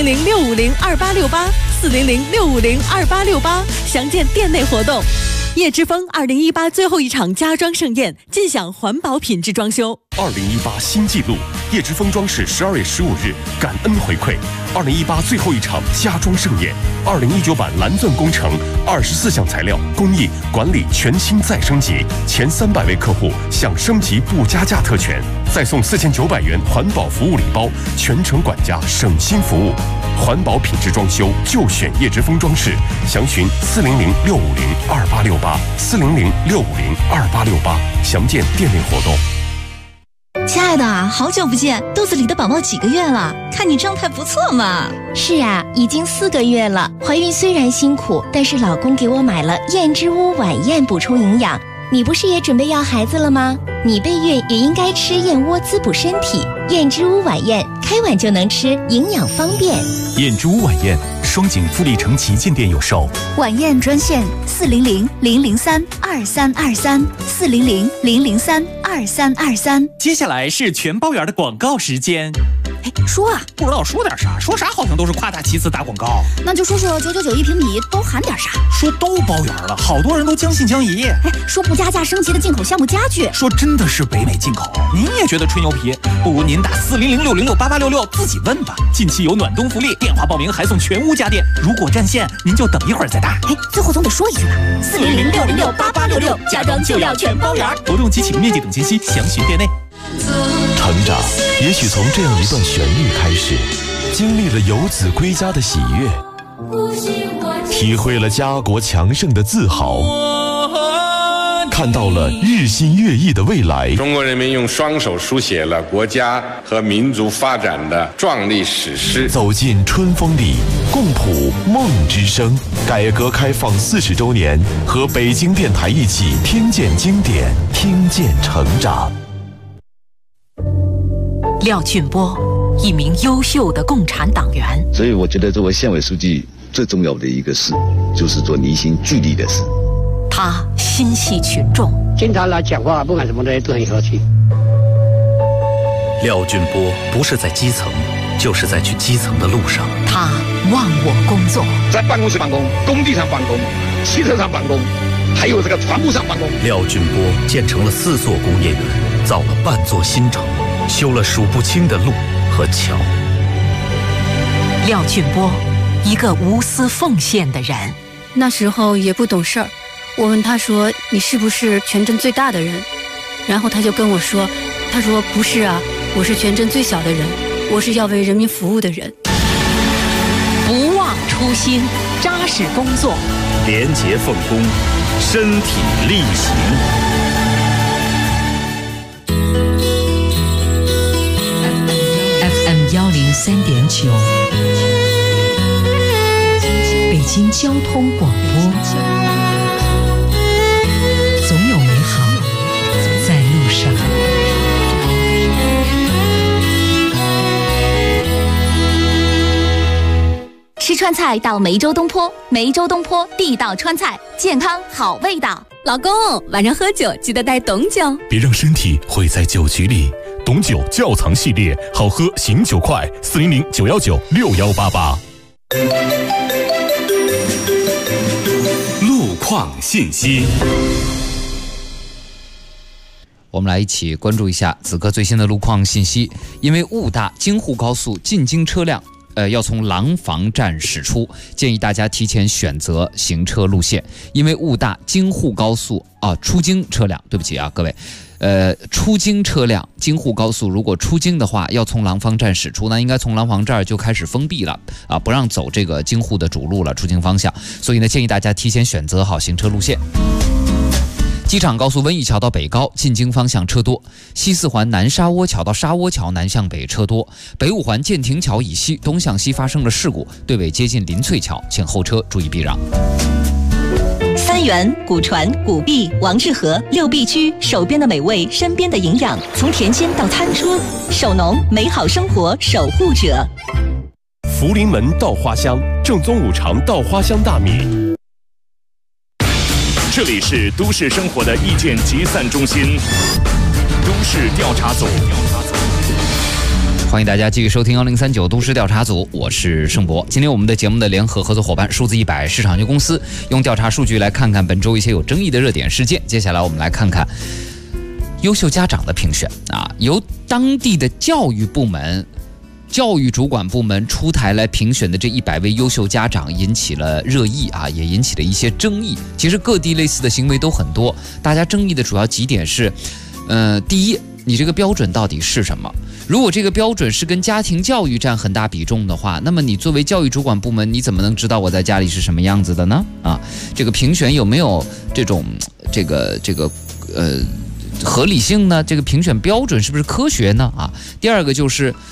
400-650-2868，400-650-2868，详见店内活动。叶之峰2018最后一场家装盛宴，尽享环保品质装修。 2018新纪录，叶之峰装饰12月15日感恩回馈，2018最后一场家装盛宴，2019版蓝钻工程24项材料工艺管理全新再升级，前300位客户享升级不加价特权，再送4900元环保服务礼包，全程管家省心服务，环保品质装修就选叶之峰装饰，详询400-650-2868，400-650-2868，详见店内活动。 亲爱的，好久不见，肚子里的宝宝几个月了？看你状态不错嘛。 是啊，已经4个月了。怀孕虽然辛苦，但是老公给我买了燕之屋晚宴补充营养， 你不是也准备要孩子了吗？你备孕也应该吃燕窝滋补身体，燕之屋晚宴开碗就能吃，营养方便。 燕之屋晚宴，双井富力城旗舰店有售。 晚宴专线400-003-2323，400-003-2323。 接下来是全包圆的广告时间。 哎，说啊， 不知道说点啥，说啥好像都是夸大其词打广告。 那就说说999一平米都含点啥？ 说都包圆了，好多人都将信将疑。 哎，说不加价升级的进口项目家具， 说真的是北美进口，您也觉得吹牛皮？不如您打400-606-8866自己问吧。近期有暖冬福利，电话报名还送全屋家电，如果占线，您就等一会儿再打。 哎，最后总得说一句吧 ，400-606-8866，家装就要全包圆。活动及启动面积等信息详询店内。 成长也许从这样一段旋律开始，经历了游子归家的喜悦，体会了家国强盛的自豪，看到了日新月异的未来。 中国人民用双手书写了国家和民族发展的壮丽史诗。 走进春风里，共谱梦之声。改革开放40周年，和北京电台一起听见经典，听见成长。 廖俊波，一名优秀的共产党员。 所以我觉得作为县委书记最重要的一个事，就是做凝心聚力的事。 他心系群众， 经常来讲话，不管什么的都很和气。 廖俊波不是在基层，就是在去基层的路上。 他忘我工作， 在办公室办公，工地上办公，汽车上办公，还有这个船坞上办公。 廖俊波建成了4座工业园，造了半座新城，修了数不清的路和桥。 廖俊波，一个无私奉献的人。 那时候也不懂事儿，我问他说：“你是不是全镇最大的人？”然后他就跟我说：“他说不是啊，我是全镇最小的人，我是要为人民服务的人。” 不忘初心，扎实工作， 廉洁奉公，身体力行。 FM103.9，北京交通广播，总有美好在路上。 吃川菜到梅州东坡，梅州东坡地道川菜，健康好味道。 老公，晚上喝酒记得带董酒， 别让身体毁在酒局里。董酒窖藏系列，好喝醒酒快，400-919-6188。 路况信息。 我们来一起关注一下此刻最新的路况信息。因为雾大，京沪高速进京车辆要从廊坊站驶出，建议大家提前选择行车路线。因为雾大，京沪高速出京车辆，对不起啊，各位，出京车辆，京沪高速如果出京的话，要从廊坊站驶出，那应该从廊坊这儿就开始封闭了啊，不让走这个京沪的主路了，出京方向。所以呢，建议大家提前选择好行车路线。机场高速温榆桥到北高进京方向车多，西四环南沙窝桥到沙窝桥南向北车多，北五环建亭桥以西东向西发生了事故，队尾接近林翠桥，请后车注意避让。 三元、古传、古币、王致和6必居，手边的美味，身边的营养，从田间到餐桌，手农美好生活守护者。 福临门稻花香，正宗五常稻花香大米。 这里是都市生活的意见集散中心，都市调查组。 欢迎大家继续收听1039都市调查组，我是盛博。今天我们的节目的联合合作伙伴数字100市场有限公司，用调查数据来看看本周一些有争议的热点事件。接下来我们来看看优秀家长的评选啊，由当地的教育部门。教育主管部门出台来评选的这100位优秀家长引起了热议啊，也引起了一些争议。其实各地类似的行为都很多，大家争议的主要几点是，第一，你这个标准到底是什么？如果这个标准是跟家庭教育占很大比重的话，那么你作为教育主管部门，你怎么能知道我在家里是什么样子的呢？啊，这个评选有没有这种合理性呢？这个评选标准是不是科学呢？啊，第二个就是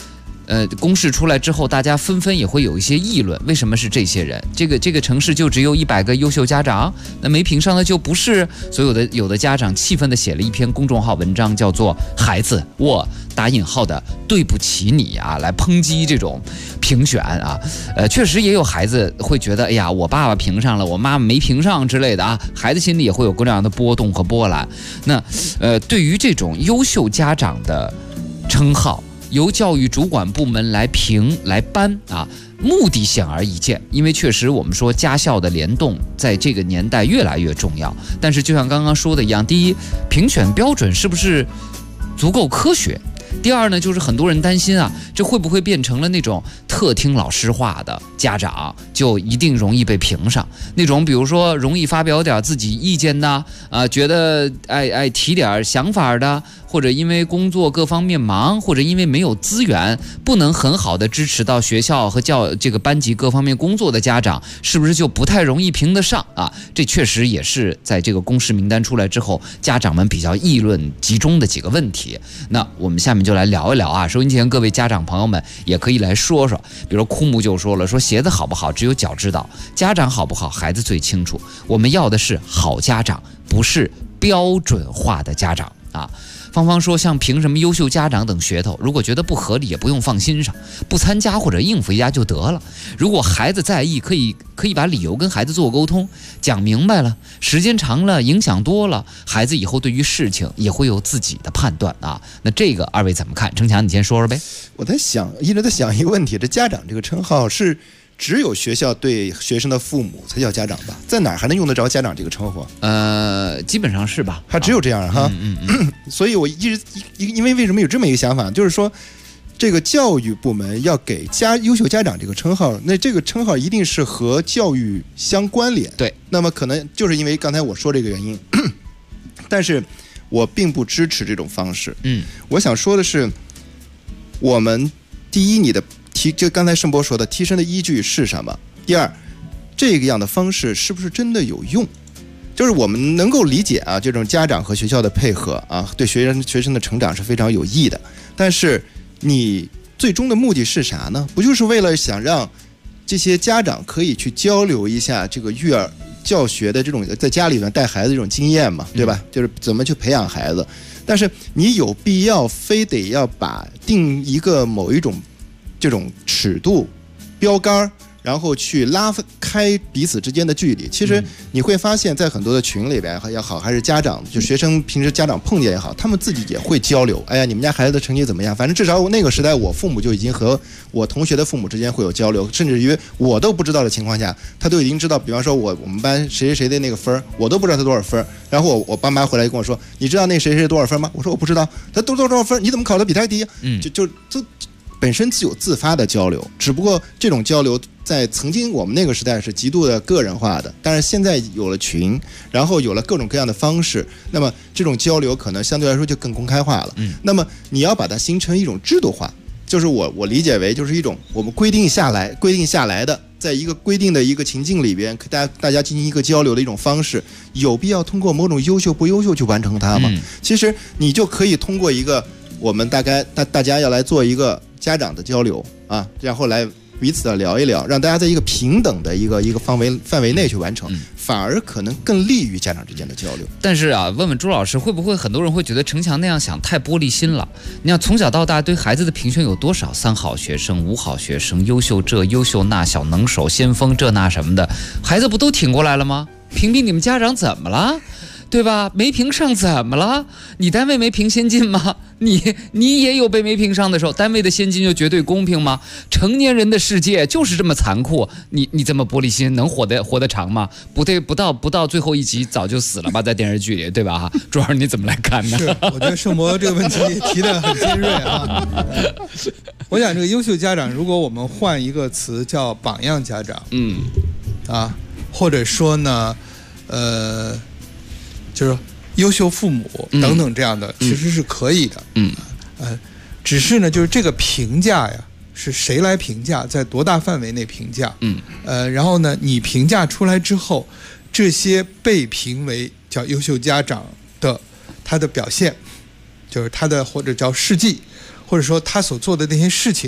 公示出来之后，大家纷纷也会有一些议论，为什么是这些人？这个城市就只有100个优秀家长，那没评上的就不是。所以有的家长气愤地写了一篇公众号文章，叫做“孩子，我打引号的对不起你啊”，来抨击这种评选啊。确实也有孩子会觉得，哎呀，我爸爸评上了，我妈妈没评上之类的啊，孩子心里也会有各种各样的波动和波澜。那对于这种优秀家长的称号，由教育主管部门来评来颁啊，目的显而易见，因为确实我们说家校的联动在这个年代越来越重要。但是就像刚刚说的一样，第一，评选标准是不是足够科学？第二呢，就是很多人担心啊，这会不会变成了那种特听老师话的家长，就一定容易被评上？那种比如说容易发表点自己意见的觉得爱提点想法的，或者因为工作各方面忙，或者因为没有资源，不能很好的支持到学校和这个班级各方面工作的家长，是不是就不太容易评得上啊？这确实也是在这个公示名单出来之后，家长们比较议论集中的几个问题。那我们下面就来聊一聊啊，收音机前各位家长朋友们也可以来说说。比如枯木就说了，说鞋子好不好只有脚知道，家长好不好孩子最清楚，我们要的是好家长，不是标准化的家长啊。芳芳说，像评什么优秀家长等噱头，如果觉得不合理也不用放心上，不参加或者应付一下就得了。如果孩子在意，可以把理由跟孩子做沟通，讲明白了，时间长了影响多了，孩子以后对于事情也会有自己的判断啊。那这个二位怎么看？程强你先说说呗。 我一直在想一个问题，这家长这个称号是只有学校对学生的父母才叫家长吧？在哪儿还能用得着家长这个称呼？ 基本上是吧？ 还只有这样哈。所以我一直因为为什么有这么一个想法，就是说，这个教育部门要给优秀家长这个称号，那这个称号一定是和教育相关联。 对， 那么可能就是因为刚才我说这个原因，但是我并不支持这种方式。我想说的是，我们第一，你的就刚才盛博说的提升的依据是什么？第二，这个样的方式是不是真的有用？就是我们能够理解啊，这种家长和学校的配合啊，对学生的成长是非常有益的。但是你最终的目的是啥呢？不就是为了想让这些家长可以去交流一下这个育儿教学的这种在家里面带孩子这种经验嘛，对吧？就是怎么去培养孩子。但是你有必要非得要定一个某一种这种尺度标杆，然后去拉开彼此之间的距离。其实你会发现在很多的群里边也好，还是家长就学生平时家长碰见也好，他们自己也会交流。哎呀，你们家孩子的成绩怎么样？反正至少那个时代，我父母就已经和我同学的父母之间会有交流，甚至于我都不知道的情况下，他都已经知道。比方说我们班谁谁的那个分，我都不知道他多少分，然后我爸妈回来跟我说，你知道那谁谁多少分吗？我说我不知道。他多少分？你怎么考得比他低？就本身自有自发的交流，只不过这种交流在曾经我们那个时代是极度的个人化的，但是现在有了群，然后有了各种各样的方式，那么这种交流可能相对来说就更公开化了。那么你要把它形成一种制度化，就是我理解为就是一种我们规定下来的，在一个规定的一个情境里边，大家进行一个交流的一种方式，有必要通过某种优秀不优秀去完成它吗？其实你就可以通过一个我们大家要来做一个家长的交流啊，然后来彼此的聊一聊，让大家在一个平等的一个范围内去完成，反而可能更利于家长之间的交流。 但是啊，问问朱老师，会不会很多人会觉得程强那样想太玻璃心了？你看从小到大对孩子的评选有多少3好学生、5好学生、优秀这优秀那、小能手、先锋这那什么的，孩子不都挺过来了吗？评你们家长怎么了？对吧？没评上怎么了？你单位没评先进吗？你也有被没评上的时候，单位的先进就绝对公平吗？成年人的世界就是这么残酷，你这么玻璃心能活得长吗？不对，不到最后一集早就死了吧，在电视剧里，对吧？哈，朱老师你怎么来看呢？ 是，我觉得盛博这个问题提得很尖锐啊。我想这个优秀家长，如果我们换一个词叫榜样家长，或者说呢，就是优秀父母等等这样的，其实是可以的。只是呢，就是这个评价呀，是谁来评价，在多大范围内评价？然后呢，你评价出来之后，这些被评为叫优秀家长的他的表现，就是他的或者叫事迹，或者说他所做的那些事情，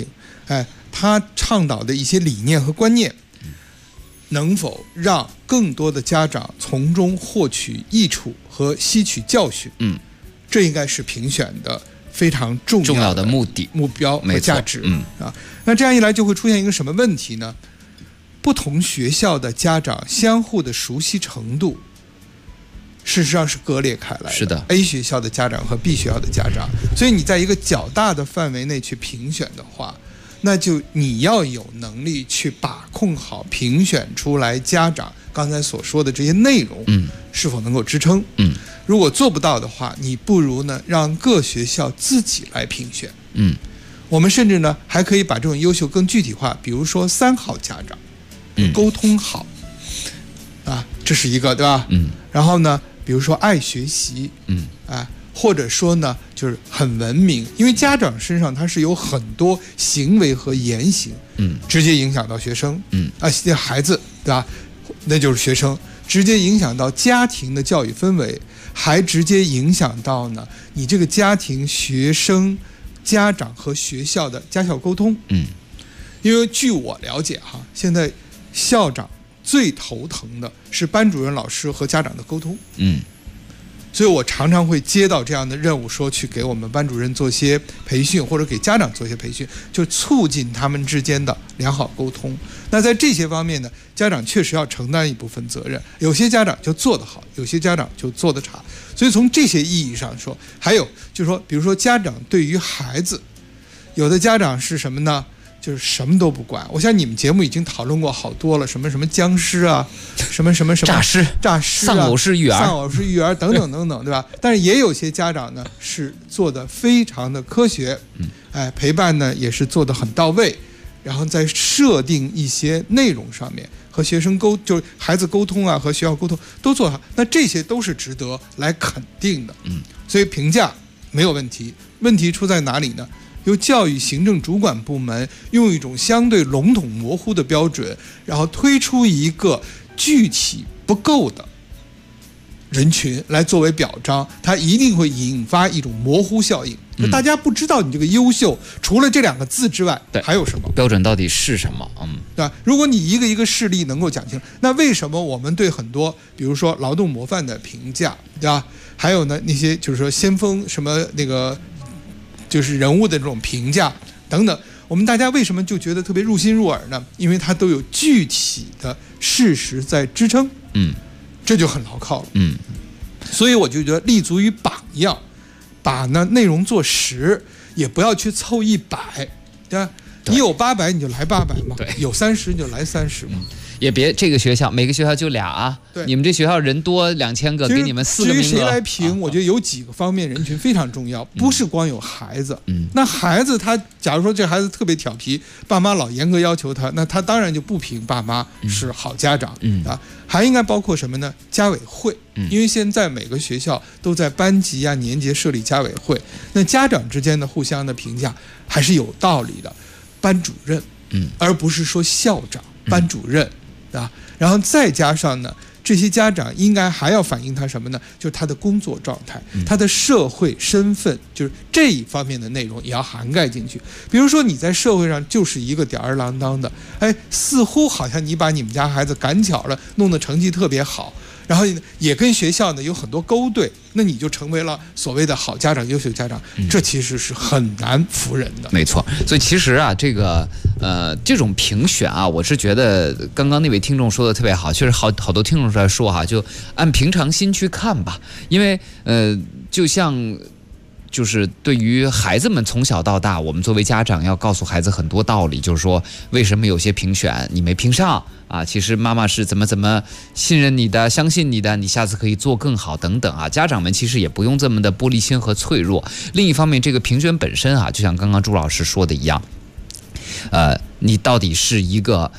他倡导的一些理念和观念，能否让更多的家长从中获取益处和吸取教训？这应该是评选的非常重要的目标和价值。那这样一来就会出现一个什么问题呢？不同学校的家长相互的熟悉程度，事实上是割裂开来的。 是的 ，A 学校的家长和 B 学校的家长，所以你在一个较大的范围内去评选的话，那就你要有能力去把控好评选出来家长刚才所说的这些内容，是否能够支撑？如果做不到的话，你不如呢让各学校自己来评选。我们甚至呢还可以把这种优秀更具体化，比如说3好家长，沟通好，这是一个，对吧？然后呢，比如说爱学习，或者说呢就是很文明，因为家长身上他是有很多行为和言行，直接影响到学生，孩子，对吧？那就是学生，直接影响到家庭的教育氛围，还直接影响到呢你这个家庭、学生、家长和学校的家校沟通。因为据我了解哈，现在校长最头疼的是班主任老师和家长的沟通。所以我常常会接到这样的任务，说去给我们班主任做些培训，或者给家长做些培训，就促进他们之间的良好沟通。那在这些方面呢，家长确实要承担一部分责任，有些家长就做得好，有些家长就做得差。所以从这些意义上说，还有就是说，比如说家长对于孩子，有的家长是什么呢？就是什么都不管。我想你们节目已经讨论过好多了，什么什么僵尸啊，什么诈尸啊， 丧偶式育儿等等等等，对吧？但是也有些家长呢是做得非常的科学，陪伴呢也是做得很到位，然后在设定一些内容上面和学生就是孩子沟通啊，和学校沟通都做好，那这些都是值得来肯定的。所以评价没有问题，问题出在哪里呢？由教育行政主管部门用一种相对笼统模糊的标准，然后推出一个具体不够的人群来作为表彰，它一定会引发一种模糊效应。大家不知道你这个优秀除了这2个字之外还有什么标准，到底是什么？ 对吧？如果你一个一个事例能够讲清，那为什么我们对很多比如说劳动模范的评价，对吧？还有呢那些就是说先锋什么那个就是人物的这种评价等等，我们大家为什么就觉得特别入心入耳呢？因为它都有具体的事实在支撑，这就很牢靠了。所以我就觉得立足于榜样，把呢内容做实，也不要去凑100，对吧？你有800你就来800嘛，有30你就来30嘛。 也别这个学校每个学校就俩啊，你们这学校人多2000个，给你们4个名额。 至于谁来评，我觉得有几个方面人群非常重要，不是光有孩子。那孩子他假如说这孩子特别调皮，爸妈老严格要求他，那他当然就不评爸妈是好家长啊。还应该包括什么呢？家委会，因为现在每个学校都在班级啊、年级设立家委会，那家长之间的互相的评价还是有道理的。班主任，而不是说校长，班主任。然后再加上呢，这些家长应该还要反映他什么呢？就是他的工作状态，他的社会身份，就是这一方面的内容也要涵盖进去。比如说你在社会上就是一个吊儿郎当的，似乎好像你把你们家孩子赶巧了，弄得成绩特别好，然后也跟学校呢有很多勾兑，那你就成为了所谓的好家长、优秀家长，这其实是很难服人的。 没错，所以其实啊，这种评选啊，我是觉得刚刚那位听众说的特别好，确实好多听众在说哈，就按平常心去看吧，因为就像。就是对于孩子们从小到大，我们作为家长要告诉孩子很多道理，就是说为什么有些评选你没评上啊？其实妈妈是怎么信任你的、相信你的，你下次可以做更好等等啊。家长们其实也不用这么的玻璃心和脆弱。另一方面，这个评选本身啊，就像刚刚朱老师说的一样，你到底是一个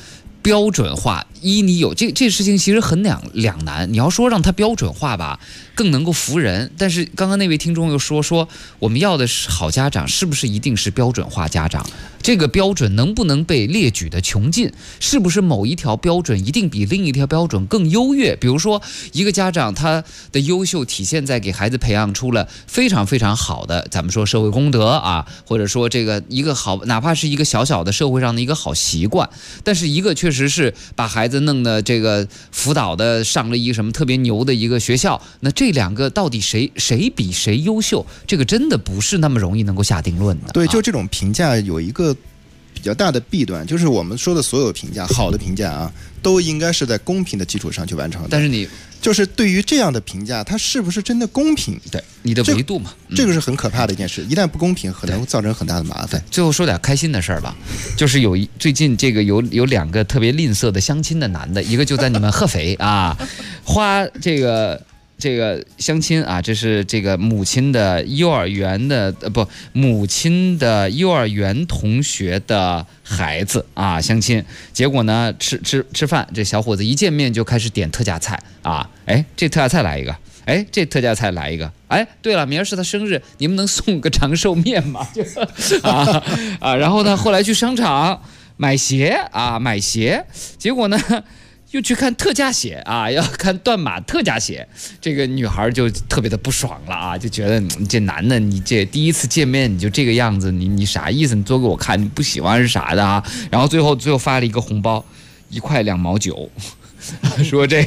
标准化，你有这事情其实很两难。你要说让它标准化吧，更能够服人。但是刚刚那位听众又说我们要的是好家长，是不是一定是标准化家长？这个标准能不能被列举的穷尽？是不是某一条标准一定比另一条标准更优越？比如说，一个家长他的优秀体现在给孩子培养出了非常非常好的，咱们说社会公德啊，或者说这个一个好，哪怕是一个小小的社会上的一个好习惯，但是一个确实是把孩子弄的这个辅导的上了一个什么特别牛的一个学校，那这两个到底谁比谁优秀？这个真的不是那么容易能够下定论的。 对，就这种评价有一个比较大的弊端，就是我们说的所有评价，好的评价啊，都应该是在公平的基础上去完成的。但是你就是对于这样的评价，它是不是真的公平？ 对你的维度嘛， 这个是很可怕的一件事。一旦不公平，可能会造成很大的麻烦。 最后说点开心的事儿吧，就是最近这个有两个特别吝啬的相亲的男的，一个就在你们合肥啊，花这个相亲啊，这是这个母亲的幼儿园的母亲的幼儿园同学的孩子啊相亲，结果呢吃饭，这小伙子一见面就开始点特价菜啊，哎，这特价菜来一个。哎，这特价菜来一个！哎，对了，明儿是他生日，你们能送个长寿面吗？然后呢，后来去商场买鞋，结果呢又去看特价鞋啊，要看断码特价鞋，这个女孩就特别的不爽了啊，就觉得你这男的，你这第一次见面你就这个样子，你啥意思？你做给我看，你不喜欢是啥的啊？然后最后发了一个红包，1块2毛9，说这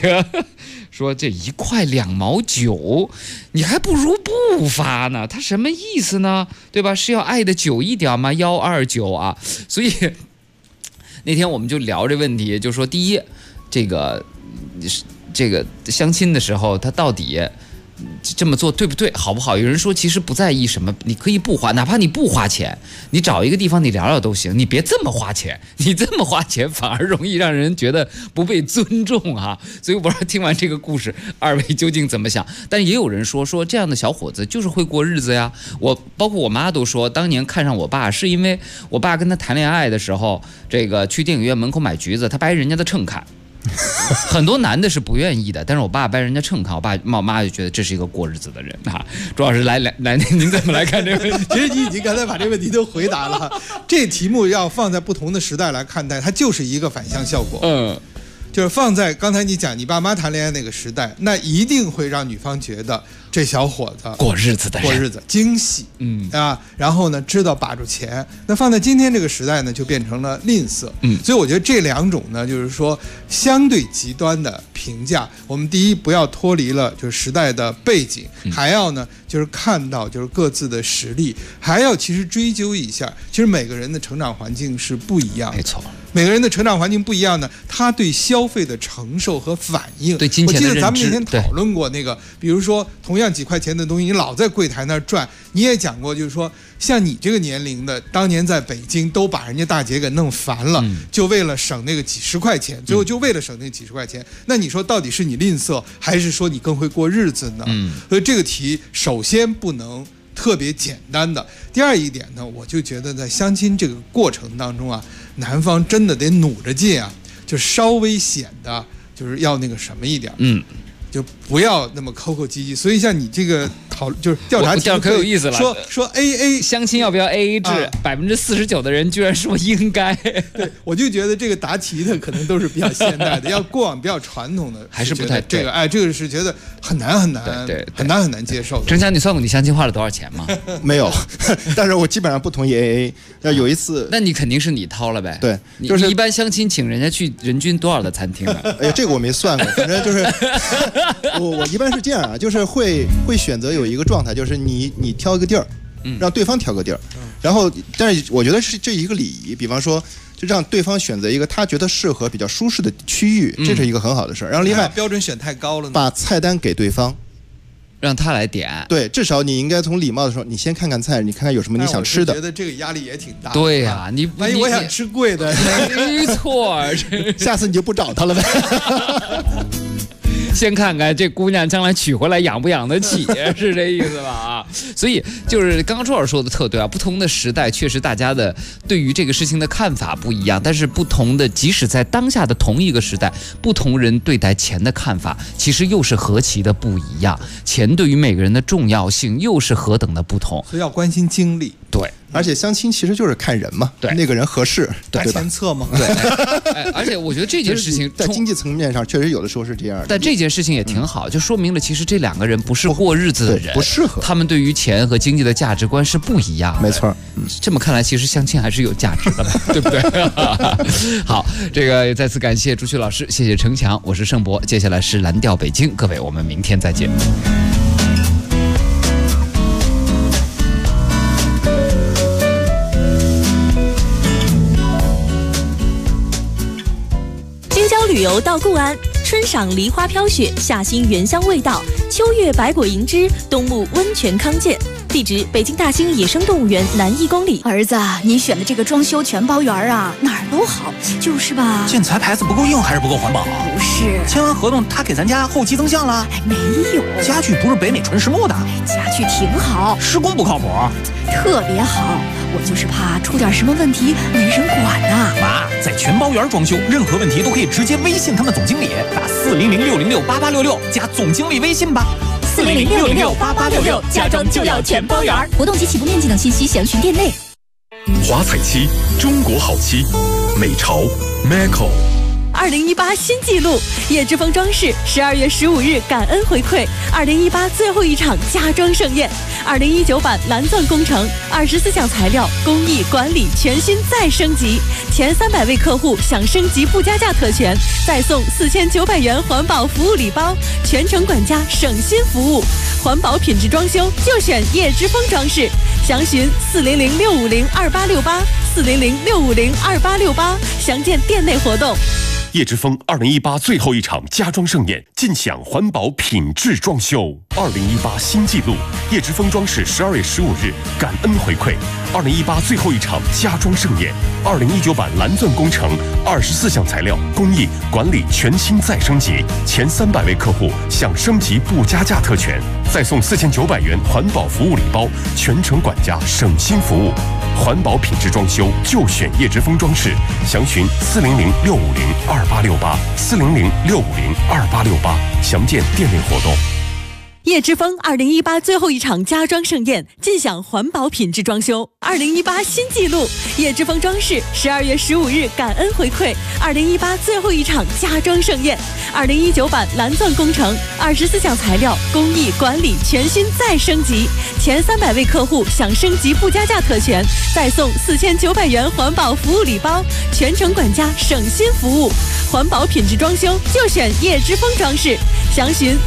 1块2毛9，你还不如不发呢，他什么意思呢？对吧？是要爱的久一点吗？129啊，所以那天我们就聊这问题，就说第一，这个相亲的时候，他到底这么做对不对，好不好？有人说其实不在意什么，你可以不花，哪怕你不花钱，你找一个地方你聊聊都行，你别这么花钱，你这么花钱反而容易让人觉得不被尊重啊。所以我不知道听完这个故事，二位究竟怎么想？但也有人说这样的小伙子就是会过日子呀。包括我妈都说，当年看上我爸是因为我爸跟他谈恋爱的时候，这个去电影院门口买橘子，他掰人家的秤看。很多男的是不愿意的，但是我爸掰人家秤看，我妈就觉得这是一个过日子的人啊。朱老师来，您怎么来看这个问题？ 其实你已经刚才把这个问题都回答了。这题目要放在不同的时代来看待，它就是一个反向效果。就是放在刚才你讲你爸妈谈恋爱那个时代，那一定会让女方觉得这小伙子过日子的人， 过日子精细，然后呢知道把住钱。那放在今天这个时代呢，就变成了吝啬。所以我觉得这两种呢，就是说相对极端的评价。我们第一不要脱离了就是时代的背景，还要呢就是看到就是各自的实力，还要其实追究一下，其实每个人的成长环境是不一样的。 没错。 每个人的成长环境不一样呢，他对消费的承受和反应， 对金钱的认知， 我记得咱们那天讨论过那个，比如说同样几块钱的东西，你老在柜台那儿转，你也讲过，就是说像你这个年龄的，当年在北京都把人家大姐给弄烦了，就为了省那个几十块钱，最后就为了省那几十块钱，那你说到底是你吝啬，还是说你更会过日子呢？所以这个题首先不能特别简单的。第二一点呢，我就觉得在相亲这个过程当中啊，男方真的得努着劲啊，就稍微显得就是要那个什么一点，就不要那么抠抠唧唧。所以像你这个就是调查题可有意思了， 说 AA 相亲要不要 AA 制，49%的人居然说应该。 对，我就觉得这个答题的可能都是比较现代的，要过往比较传统的， 还是不太这个这个是觉得很难接受的。 郑强，你算过你相亲花了多少钱吗？ 没有，但是我基本上不同意 AA。有一次， 那你肯定是你掏了呗？ 对， 就是你一般相亲请人家去人均多少的餐厅啊？ 哎，这个我没算过，反正就是我一般是这样啊，就是会选择有一个状态，就是你挑一个地儿，让对方挑个地儿，然后但是我觉得是这一个礼仪，比方说就让对方选择一个他觉得适合比较舒适的区域，这是一个很好的事儿。然后另外标准选太高了呢， 把菜单给对方。 让他来点， 对，至少你应该从礼貌的时候，你先看看菜，你看看有什么你想吃的。 我觉得这个压力也挺大。 对呀， 万一我想吃贵的， 没错， 下次你就不找他了呗。 先看看这姑娘将来娶回来养不养得起，是这意思吧？啊，所以就是刚刚周老师说的特对啊，不同的时代确实大家的对于这个事情的看法不一样，但是不同的，即使在当下的同一个时代，不同人对待钱的看法其实又是何其的不一样，钱对于每个人的重要性又是何等的不同， 所以要关心经历。 对， 而且相亲其实就是看人嘛， 对， 那个人合适， 对吧？前测嘛， 对。而且我觉得这件事情在经济层面上确实有的时候是这样的， 但这件事情也挺好，就说明了其实这两个人不是过日子的人， 不适合， 他们对于钱和经济的价值观是不一样的。 没错， 这么看来，其实相亲还是有价值的，对不对？好，这个再次感谢朱旭老师，谢谢程强，我是盛博，接下来是蓝调北京，各位，我们明天再见。 旅游到固安，春赏梨花飘雪，夏欣原香味道，秋月百果盈枝，冬沐温泉康健。地址：北京大兴野生动物园南1公里。 儿子，你选的这个装修全包园啊，哪儿都好，就是吧？ 建材牌子不够硬还是不够环保？ 不是， 签完合同他给咱家后期增项了？ 没有， 家具不是北美纯实木的， 家具挺好， 施工不靠谱， 特别好。我就是怕出点什么问题没人管呐。 妈，在全包园装修，任何问题都可以直接微信他们总经理，打400-606-8866加总经理微信吧。 400-606-8866，家装就要全包园。活动及起步面积等信息详询店内。 华彩漆，中国好漆，美潮 Maco。 2018新纪录，叶之峰装饰12月15日感恩回馈2018最后一场家装盛宴，2019版蓝钻工程24项材料工艺管理全新再升级，前300位客户享升级不加价特权，再送4900元环保服务礼包，全程管家省心服务，环保品质装修就选叶之峰装饰，详询400-650-2868，400-650-2868，详见店内活动。 叶之峰2018最后一场家装盛宴，尽享环保品质装修。2018新纪录，叶之峰装饰12月15日感恩回馈2018最后一场家装盛宴，2019版蓝钻工程24项材料工艺管理全新再升级，前300位客户享升级不加价特权，再送4900元环保服务礼包，全程管家省心服务。环保品质装修就选叶之峰装饰，详询400-650-2868，400-650-2868，详见店内活动。 叶之峰2018最后一场家装盛宴，尽享环保品质装修。2018新纪录，叶之峰装饰12月15日感恩回馈2018最后一场家装盛宴，2019版蓝钻工程24项材料工艺管理全新再升级，前300位客户享升级不加价特权，再送4900元环保服务礼包，全程管家省心服务。环保品质装修就选叶之峰装饰，详询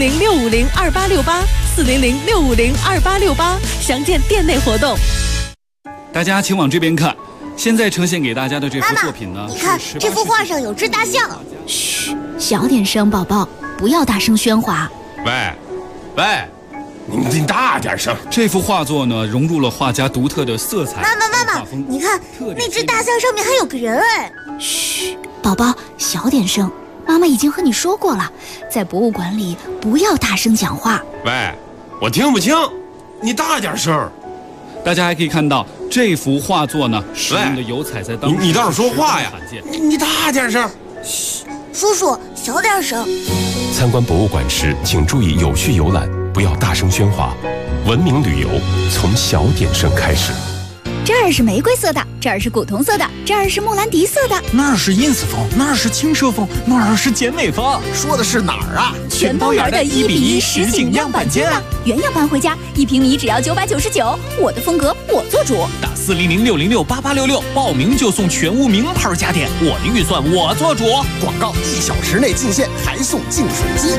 400-650-2868，400-650-2868，详见店内活动。 大家请往这边看，现在呈现给大家的这幅作品呢， 你看这幅画上有只大象。 嘘，小点声，宝宝，不要大声喧哗。 喂，你大点声。这幅画作呢，融入了画家独特的色彩。 妈妈，你看那只大象上面还有个人哎。 嘘，宝宝，小点声。妈妈已经和你说过了，在博物馆里不要大声讲话。 喂，我听不清，你大点声。大家还可以看到这幅画作呢，使用的油彩在当时你倒是说话呀！你大点声。 嘘，叔叔小点声。 参观博物馆时，请注意有序游览，不要大声喧哗。文明旅游从小点声开始。 这儿是玫瑰色的，这儿是古铜色的，这儿是莫兰迪色的， 那儿是ins风，那儿是轻奢风，那儿是简美风。 说的是哪儿啊？ 全包园的1:1实景样板间啊！原样搬回家，1平米只要999，我的风格我做主。 打400-606-8866，报名就送全屋名牌家电，我的预算我做主。 广告1小时内进线，还送净水机。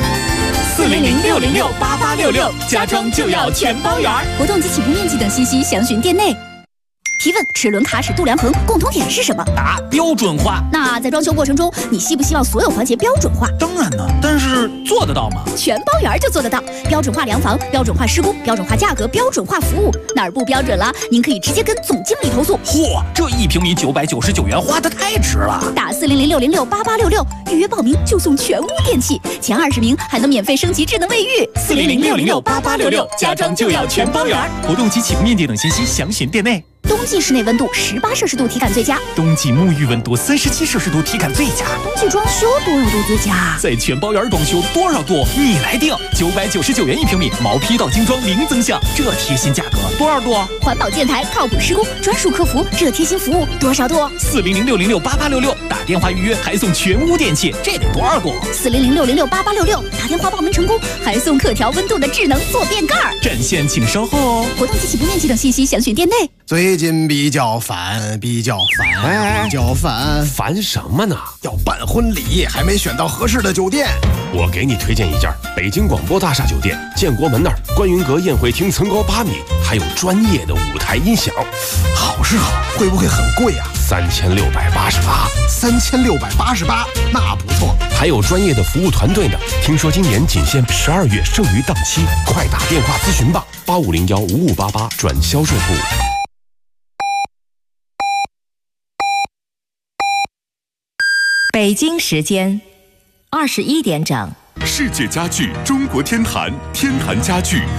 400-606-8866，家装就要全包园。活动及起步面积等信息详询店内。 提问：齿轮、卡尺、度量衡共同点是什么？ 答：标准化。 那在装修过程中，你希不希望所有环节标准化？ 当然呢，但是做得到吗？ 全包圆就做得到。标准化量房、标准化施工、标准化价格、标准化服务，哪儿不标准了？您可以直接跟总经理投诉。 嚯，这1平米999元花得太值了！ 打400-606-8866预约报名就送全屋电器，前20名还能免费升级智能卫浴。 400-606-8866，家装就要全包圆。活动及起步面积等信息详询店内。 冬季室内温度18摄氏度体感最佳， 冬季沐浴温度37摄氏度体感最佳， 冬季装修多少度最佳？ 在全包圆装修多少度你来定，999元1平米，毛坯到精装零增项，这贴心价格多少度？ 环保建材，靠谱施工，专属客服，这贴心服务多少度 ？400-606-8866，打电话预约还送全屋电器，这得多少度 ？400-606-8866，打电话报名成功还送可调温度的智能坐便盖。 占线请稍后哦。 活动及起步面积等信息详询店内。 最近比较烦， 烦什么呢？ 要办婚礼还没选到合适的酒店。 我给你推荐一家北京广播大厦酒店，建国门那儿观云阁宴会厅层高8米，还有专业的舞台音响。 好是好，会不会很贵啊 ？3688。 3688，那不错。 还有专业的服务团队呢。听说今年仅限12月剩余档期，快打电话咨询吧，8501-5588转销售部。 北京时间21点整。 世界家具中国天坛，天坛家具